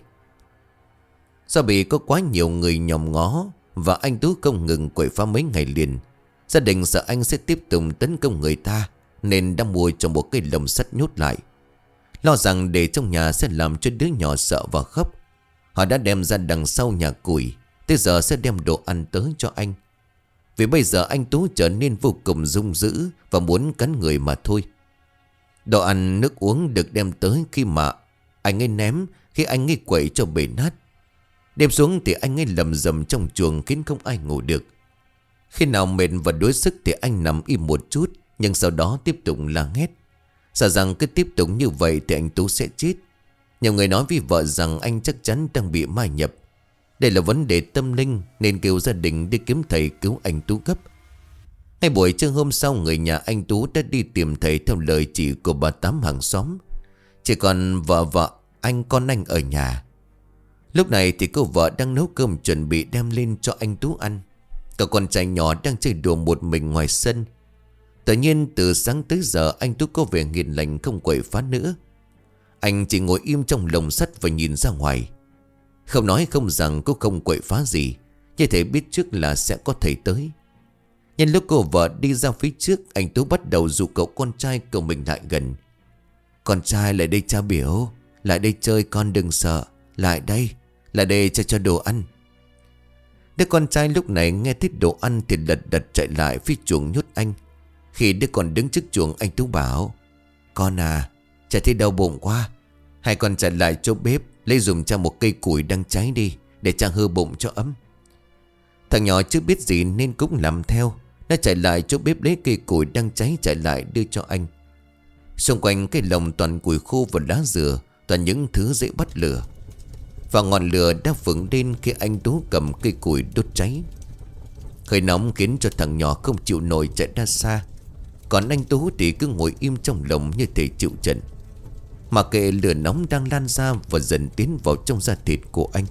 Do bị có quá nhiều người nhòm ngó và anh Tú không ngừng quậy phá mấy ngày liền, gia đình sợ anh sẽ tiếp tục tấn công người ta, nên đã mua cho một cái lồng sắt nhốt lại. Lo rằng để trong nhà sẽ làm cho đứa nhỏ sợ và khóc, họ đã đem ra đằng sau nhà củi. Tới giờ sẽ đem đồ ăn tới cho anh. Vì bây giờ anh Tú trở nên vô cùng hung dữ và muốn cắn người mà thôi. Đồ ăn nước uống được đem tới khi mà anh ấy ném, khi anh ấy quậy cho bể nát. Đêm xuống thì anh ấy lầm rầm trong chuồng khiến không ai ngủ được. Khi nào mệt và đuối sức thì anh nằm im một chút, nhưng sau đó tiếp tục la hét. Sợ rằng cứ tiếp tục như vậy thì anh Tú sẽ chết. Nhiều người nói với vợ rằng anh chắc chắn đang bị ma nhập. Đây là vấn đề tâm linh nên kêu gia đình đi kiếm thầy cứu anh Tú gấp. Ngay buổi trưa hôm sau, người nhà anh Tú đã đi tìm thầy theo lời chỉ của bà Tám hàng xóm. Chỉ còn vợ vợ anh con anh ở nhà. Lúc này thì cô vợ đang nấu cơm chuẩn bị đem lên cho anh Tú ăn. Cậu con trai nhỏ đang chơi đùa một mình ngoài sân. Tự nhiên từ sáng tới giờ anh Tú có vẻ hiền lành, không quậy phá nữa. Anh chỉ ngồi im trong lồng sắt và nhìn ra ngoài. Không nói không rằng cô không quậy phá gì, như thể biết trước là sẽ có thầy tới. Nhân lúc cô vợ đi ra phía trước, anh Tú bắt đầu dụ cậu con trai của mình lại gần. Con trai lại đây cha biểu. Lại đây chơi con, đừng sợ. Lại đây, lại đây cho cho đồ ăn. Đứa con trai lúc này nghe thấy đồ ăn thì lật đật chạy lại phía chuồng nhốt anh. Khi đứa con đứng trước chuồng, anh Tú bảo: Con à, cha thấy đau bụng quá. Hai con chạy lại chỗ bếp, lấy dùm cha một cây củi đang cháy đi, để cha hơ bụng cho ấm. Thằng nhỏ chưa biết gì nên cũng làm theo. Nó chạy lại chỗ bếp lấy cây củi đang cháy, chạy lại đưa cho anh. Xung quanh cái lồng toàn củi khô và lá dừa, toàn những thứ dễ bắt lửa. Và ngọn lửa đã vững lên khi anh Tú cầm cây củi đốt cháy. Hơi nóng khiến cho thằng nhỏ không chịu nổi, chạy ra xa. Còn anh Tú thì cứ ngồi im trong lồng như thể chịu trận. Mà kệ lửa nóng đang lan ra và dần tiến vào trong da thịt của anh.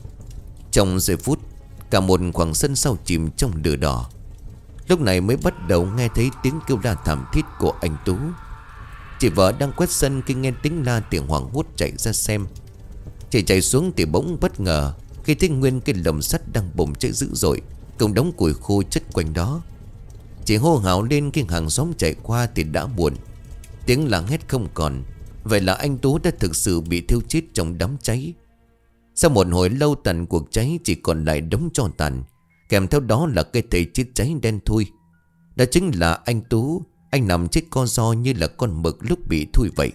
Trong giây phút, cả một khoảng sân sau chìm trong lửa đỏ. Lúc này mới bắt đầu nghe thấy tiếng kêu la thảm thiết của anh Tú. Chị vợ đang quét sân khi nghe tiếng la thì hoảng hốt chạy ra xem. Chị chạy xuống thì bỗng bất ngờ khi thấy nguyên cái lồng sắt đang bùng cháy dữ dội, cùng đống củi khô chất quanh đó. Chị hô hào lên khi hàng xóm chạy qua thì đã muộn. Tiếng la hét không còn. Vậy là anh Tú đã thực sự bị thiêu chết trong đám cháy. Sau một hồi lâu tàn cuộc cháy chỉ còn lại đống tro tàn, kèm theo đó là cái thể chết cháy đen thui. Đó chính là anh Tú. Anh nằm chết co ro như là con mực lúc bị thui vậy.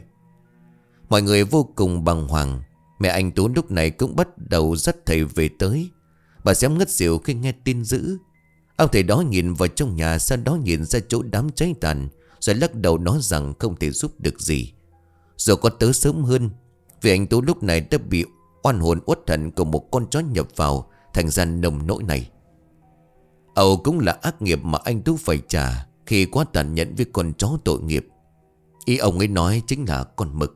Mọi người vô cùng bàng hoàng. Mẹ anh Tú lúc này cũng bắt đầu dắt thầy về tới. Bà xém ngất xỉu khi nghe tin dữ. Ông thầy đó nhìn vào trong nhà, sau đó nhìn ra chỗ đám cháy tàn, rồi lắc đầu nói rằng không thể giúp được gì. Rồi có tới sớm hơn, vì anh Tú lúc này đã bị oan hồn uất hận của một con chó nhập vào, thành ra nồng nỗi này. Âu cũng là ác nghiệp mà anh Tú phải trả khi quá tàn nhẫn với con chó tội nghiệp. Ý ông ấy nói chính là con mực.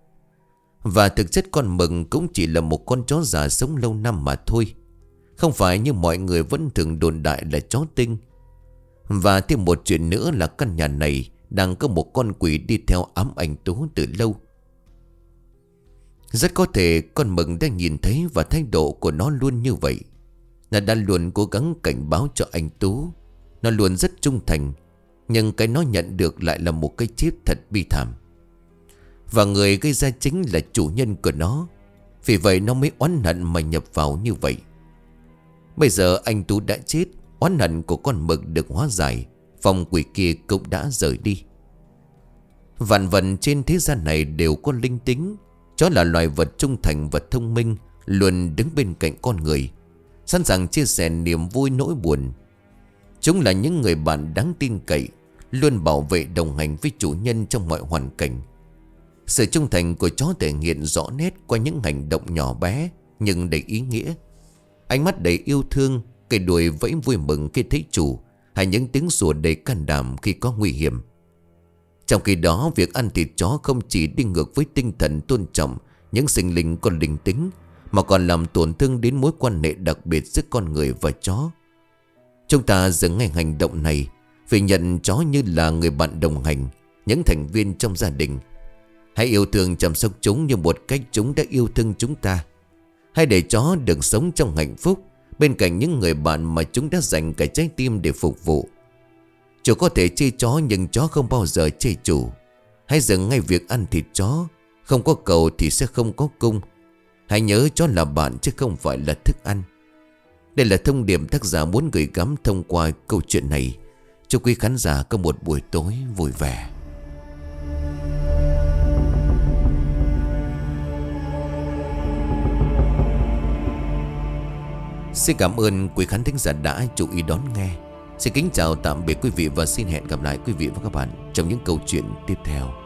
Và thực chất con mực cũng chỉ là một con chó già sống lâu năm mà thôi, không phải như mọi người vẫn thường đồn đại là chó tinh. Và thêm một chuyện nữa là căn nhà này đang có một con quỷ đi theo ám anh Tú từ lâu. Rất có thể con mực đã nhìn thấy và thái độ của nó luôn như vậy. Nó đã luôn cố gắng cảnh báo cho anh Tú. Nó luôn rất trung thành, nhưng cái nó nhận được lại là một cái chết thật bi thảm. Và người gây ra chính là chủ nhân của nó. Vì vậy nó mới oán hận mà nhập vào như vậy. Bây giờ anh Tú đã chết, oán hận của con mực được hóa giải, phong quỷ kia cũng đã rời đi. Vạn vật trên thế gian này đều có linh tính. Chó là loài vật trung thành và thông minh, luôn đứng bên cạnh con người, sẵn sàng chia sẻ niềm vui nỗi buồn. Chúng là những người bạn đáng tin cậy, luôn bảo vệ đồng hành với chủ nhân trong mọi hoàn cảnh. Sự trung thành của chó thể hiện rõ nét qua những hành động nhỏ bé nhưng đầy ý nghĩa. Ánh mắt đầy yêu thương, cây đuôi vẫy vui mừng khi thấy chủ, hay những tiếng sủa đầy can đảm khi có nguy hiểm. Trong khi đó, việc ăn thịt chó không chỉ đi ngược với tinh thần tôn trọng những sinh linh có linh tính, mà còn làm tổn thương đến mối quan hệ đặc biệt giữa con người và chó. Chúng ta dừng ngay hành động này, vì nhận chó như là người bạn đồng hành, những thành viên trong gia đình. Hãy yêu thương chăm sóc chúng như một cách chúng đã yêu thương chúng ta. Hãy để chó được sống trong hạnh phúc bên cạnh những người bạn mà chúng đã dành cả trái tim để phục vụ. Chủ có thể chê chó, nhưng chó không bao giờ chê chủ. Hãy dừng ngay việc ăn thịt chó. Không có cầu thì sẽ không có cung. Hãy nhớ chó là bạn chứ không phải là thức ăn. Đây là thông điệp tác giả muốn gửi gắm thông qua câu chuyện này. Chúc quý khán giả có một buổi tối vui vẻ. Xin cảm ơn quý khán thính giả đã chú ý đón nghe. Xin kính chào tạm biệt quý vị và xin hẹn gặp lại quý vị và các bạn trong những câu chuyện tiếp theo.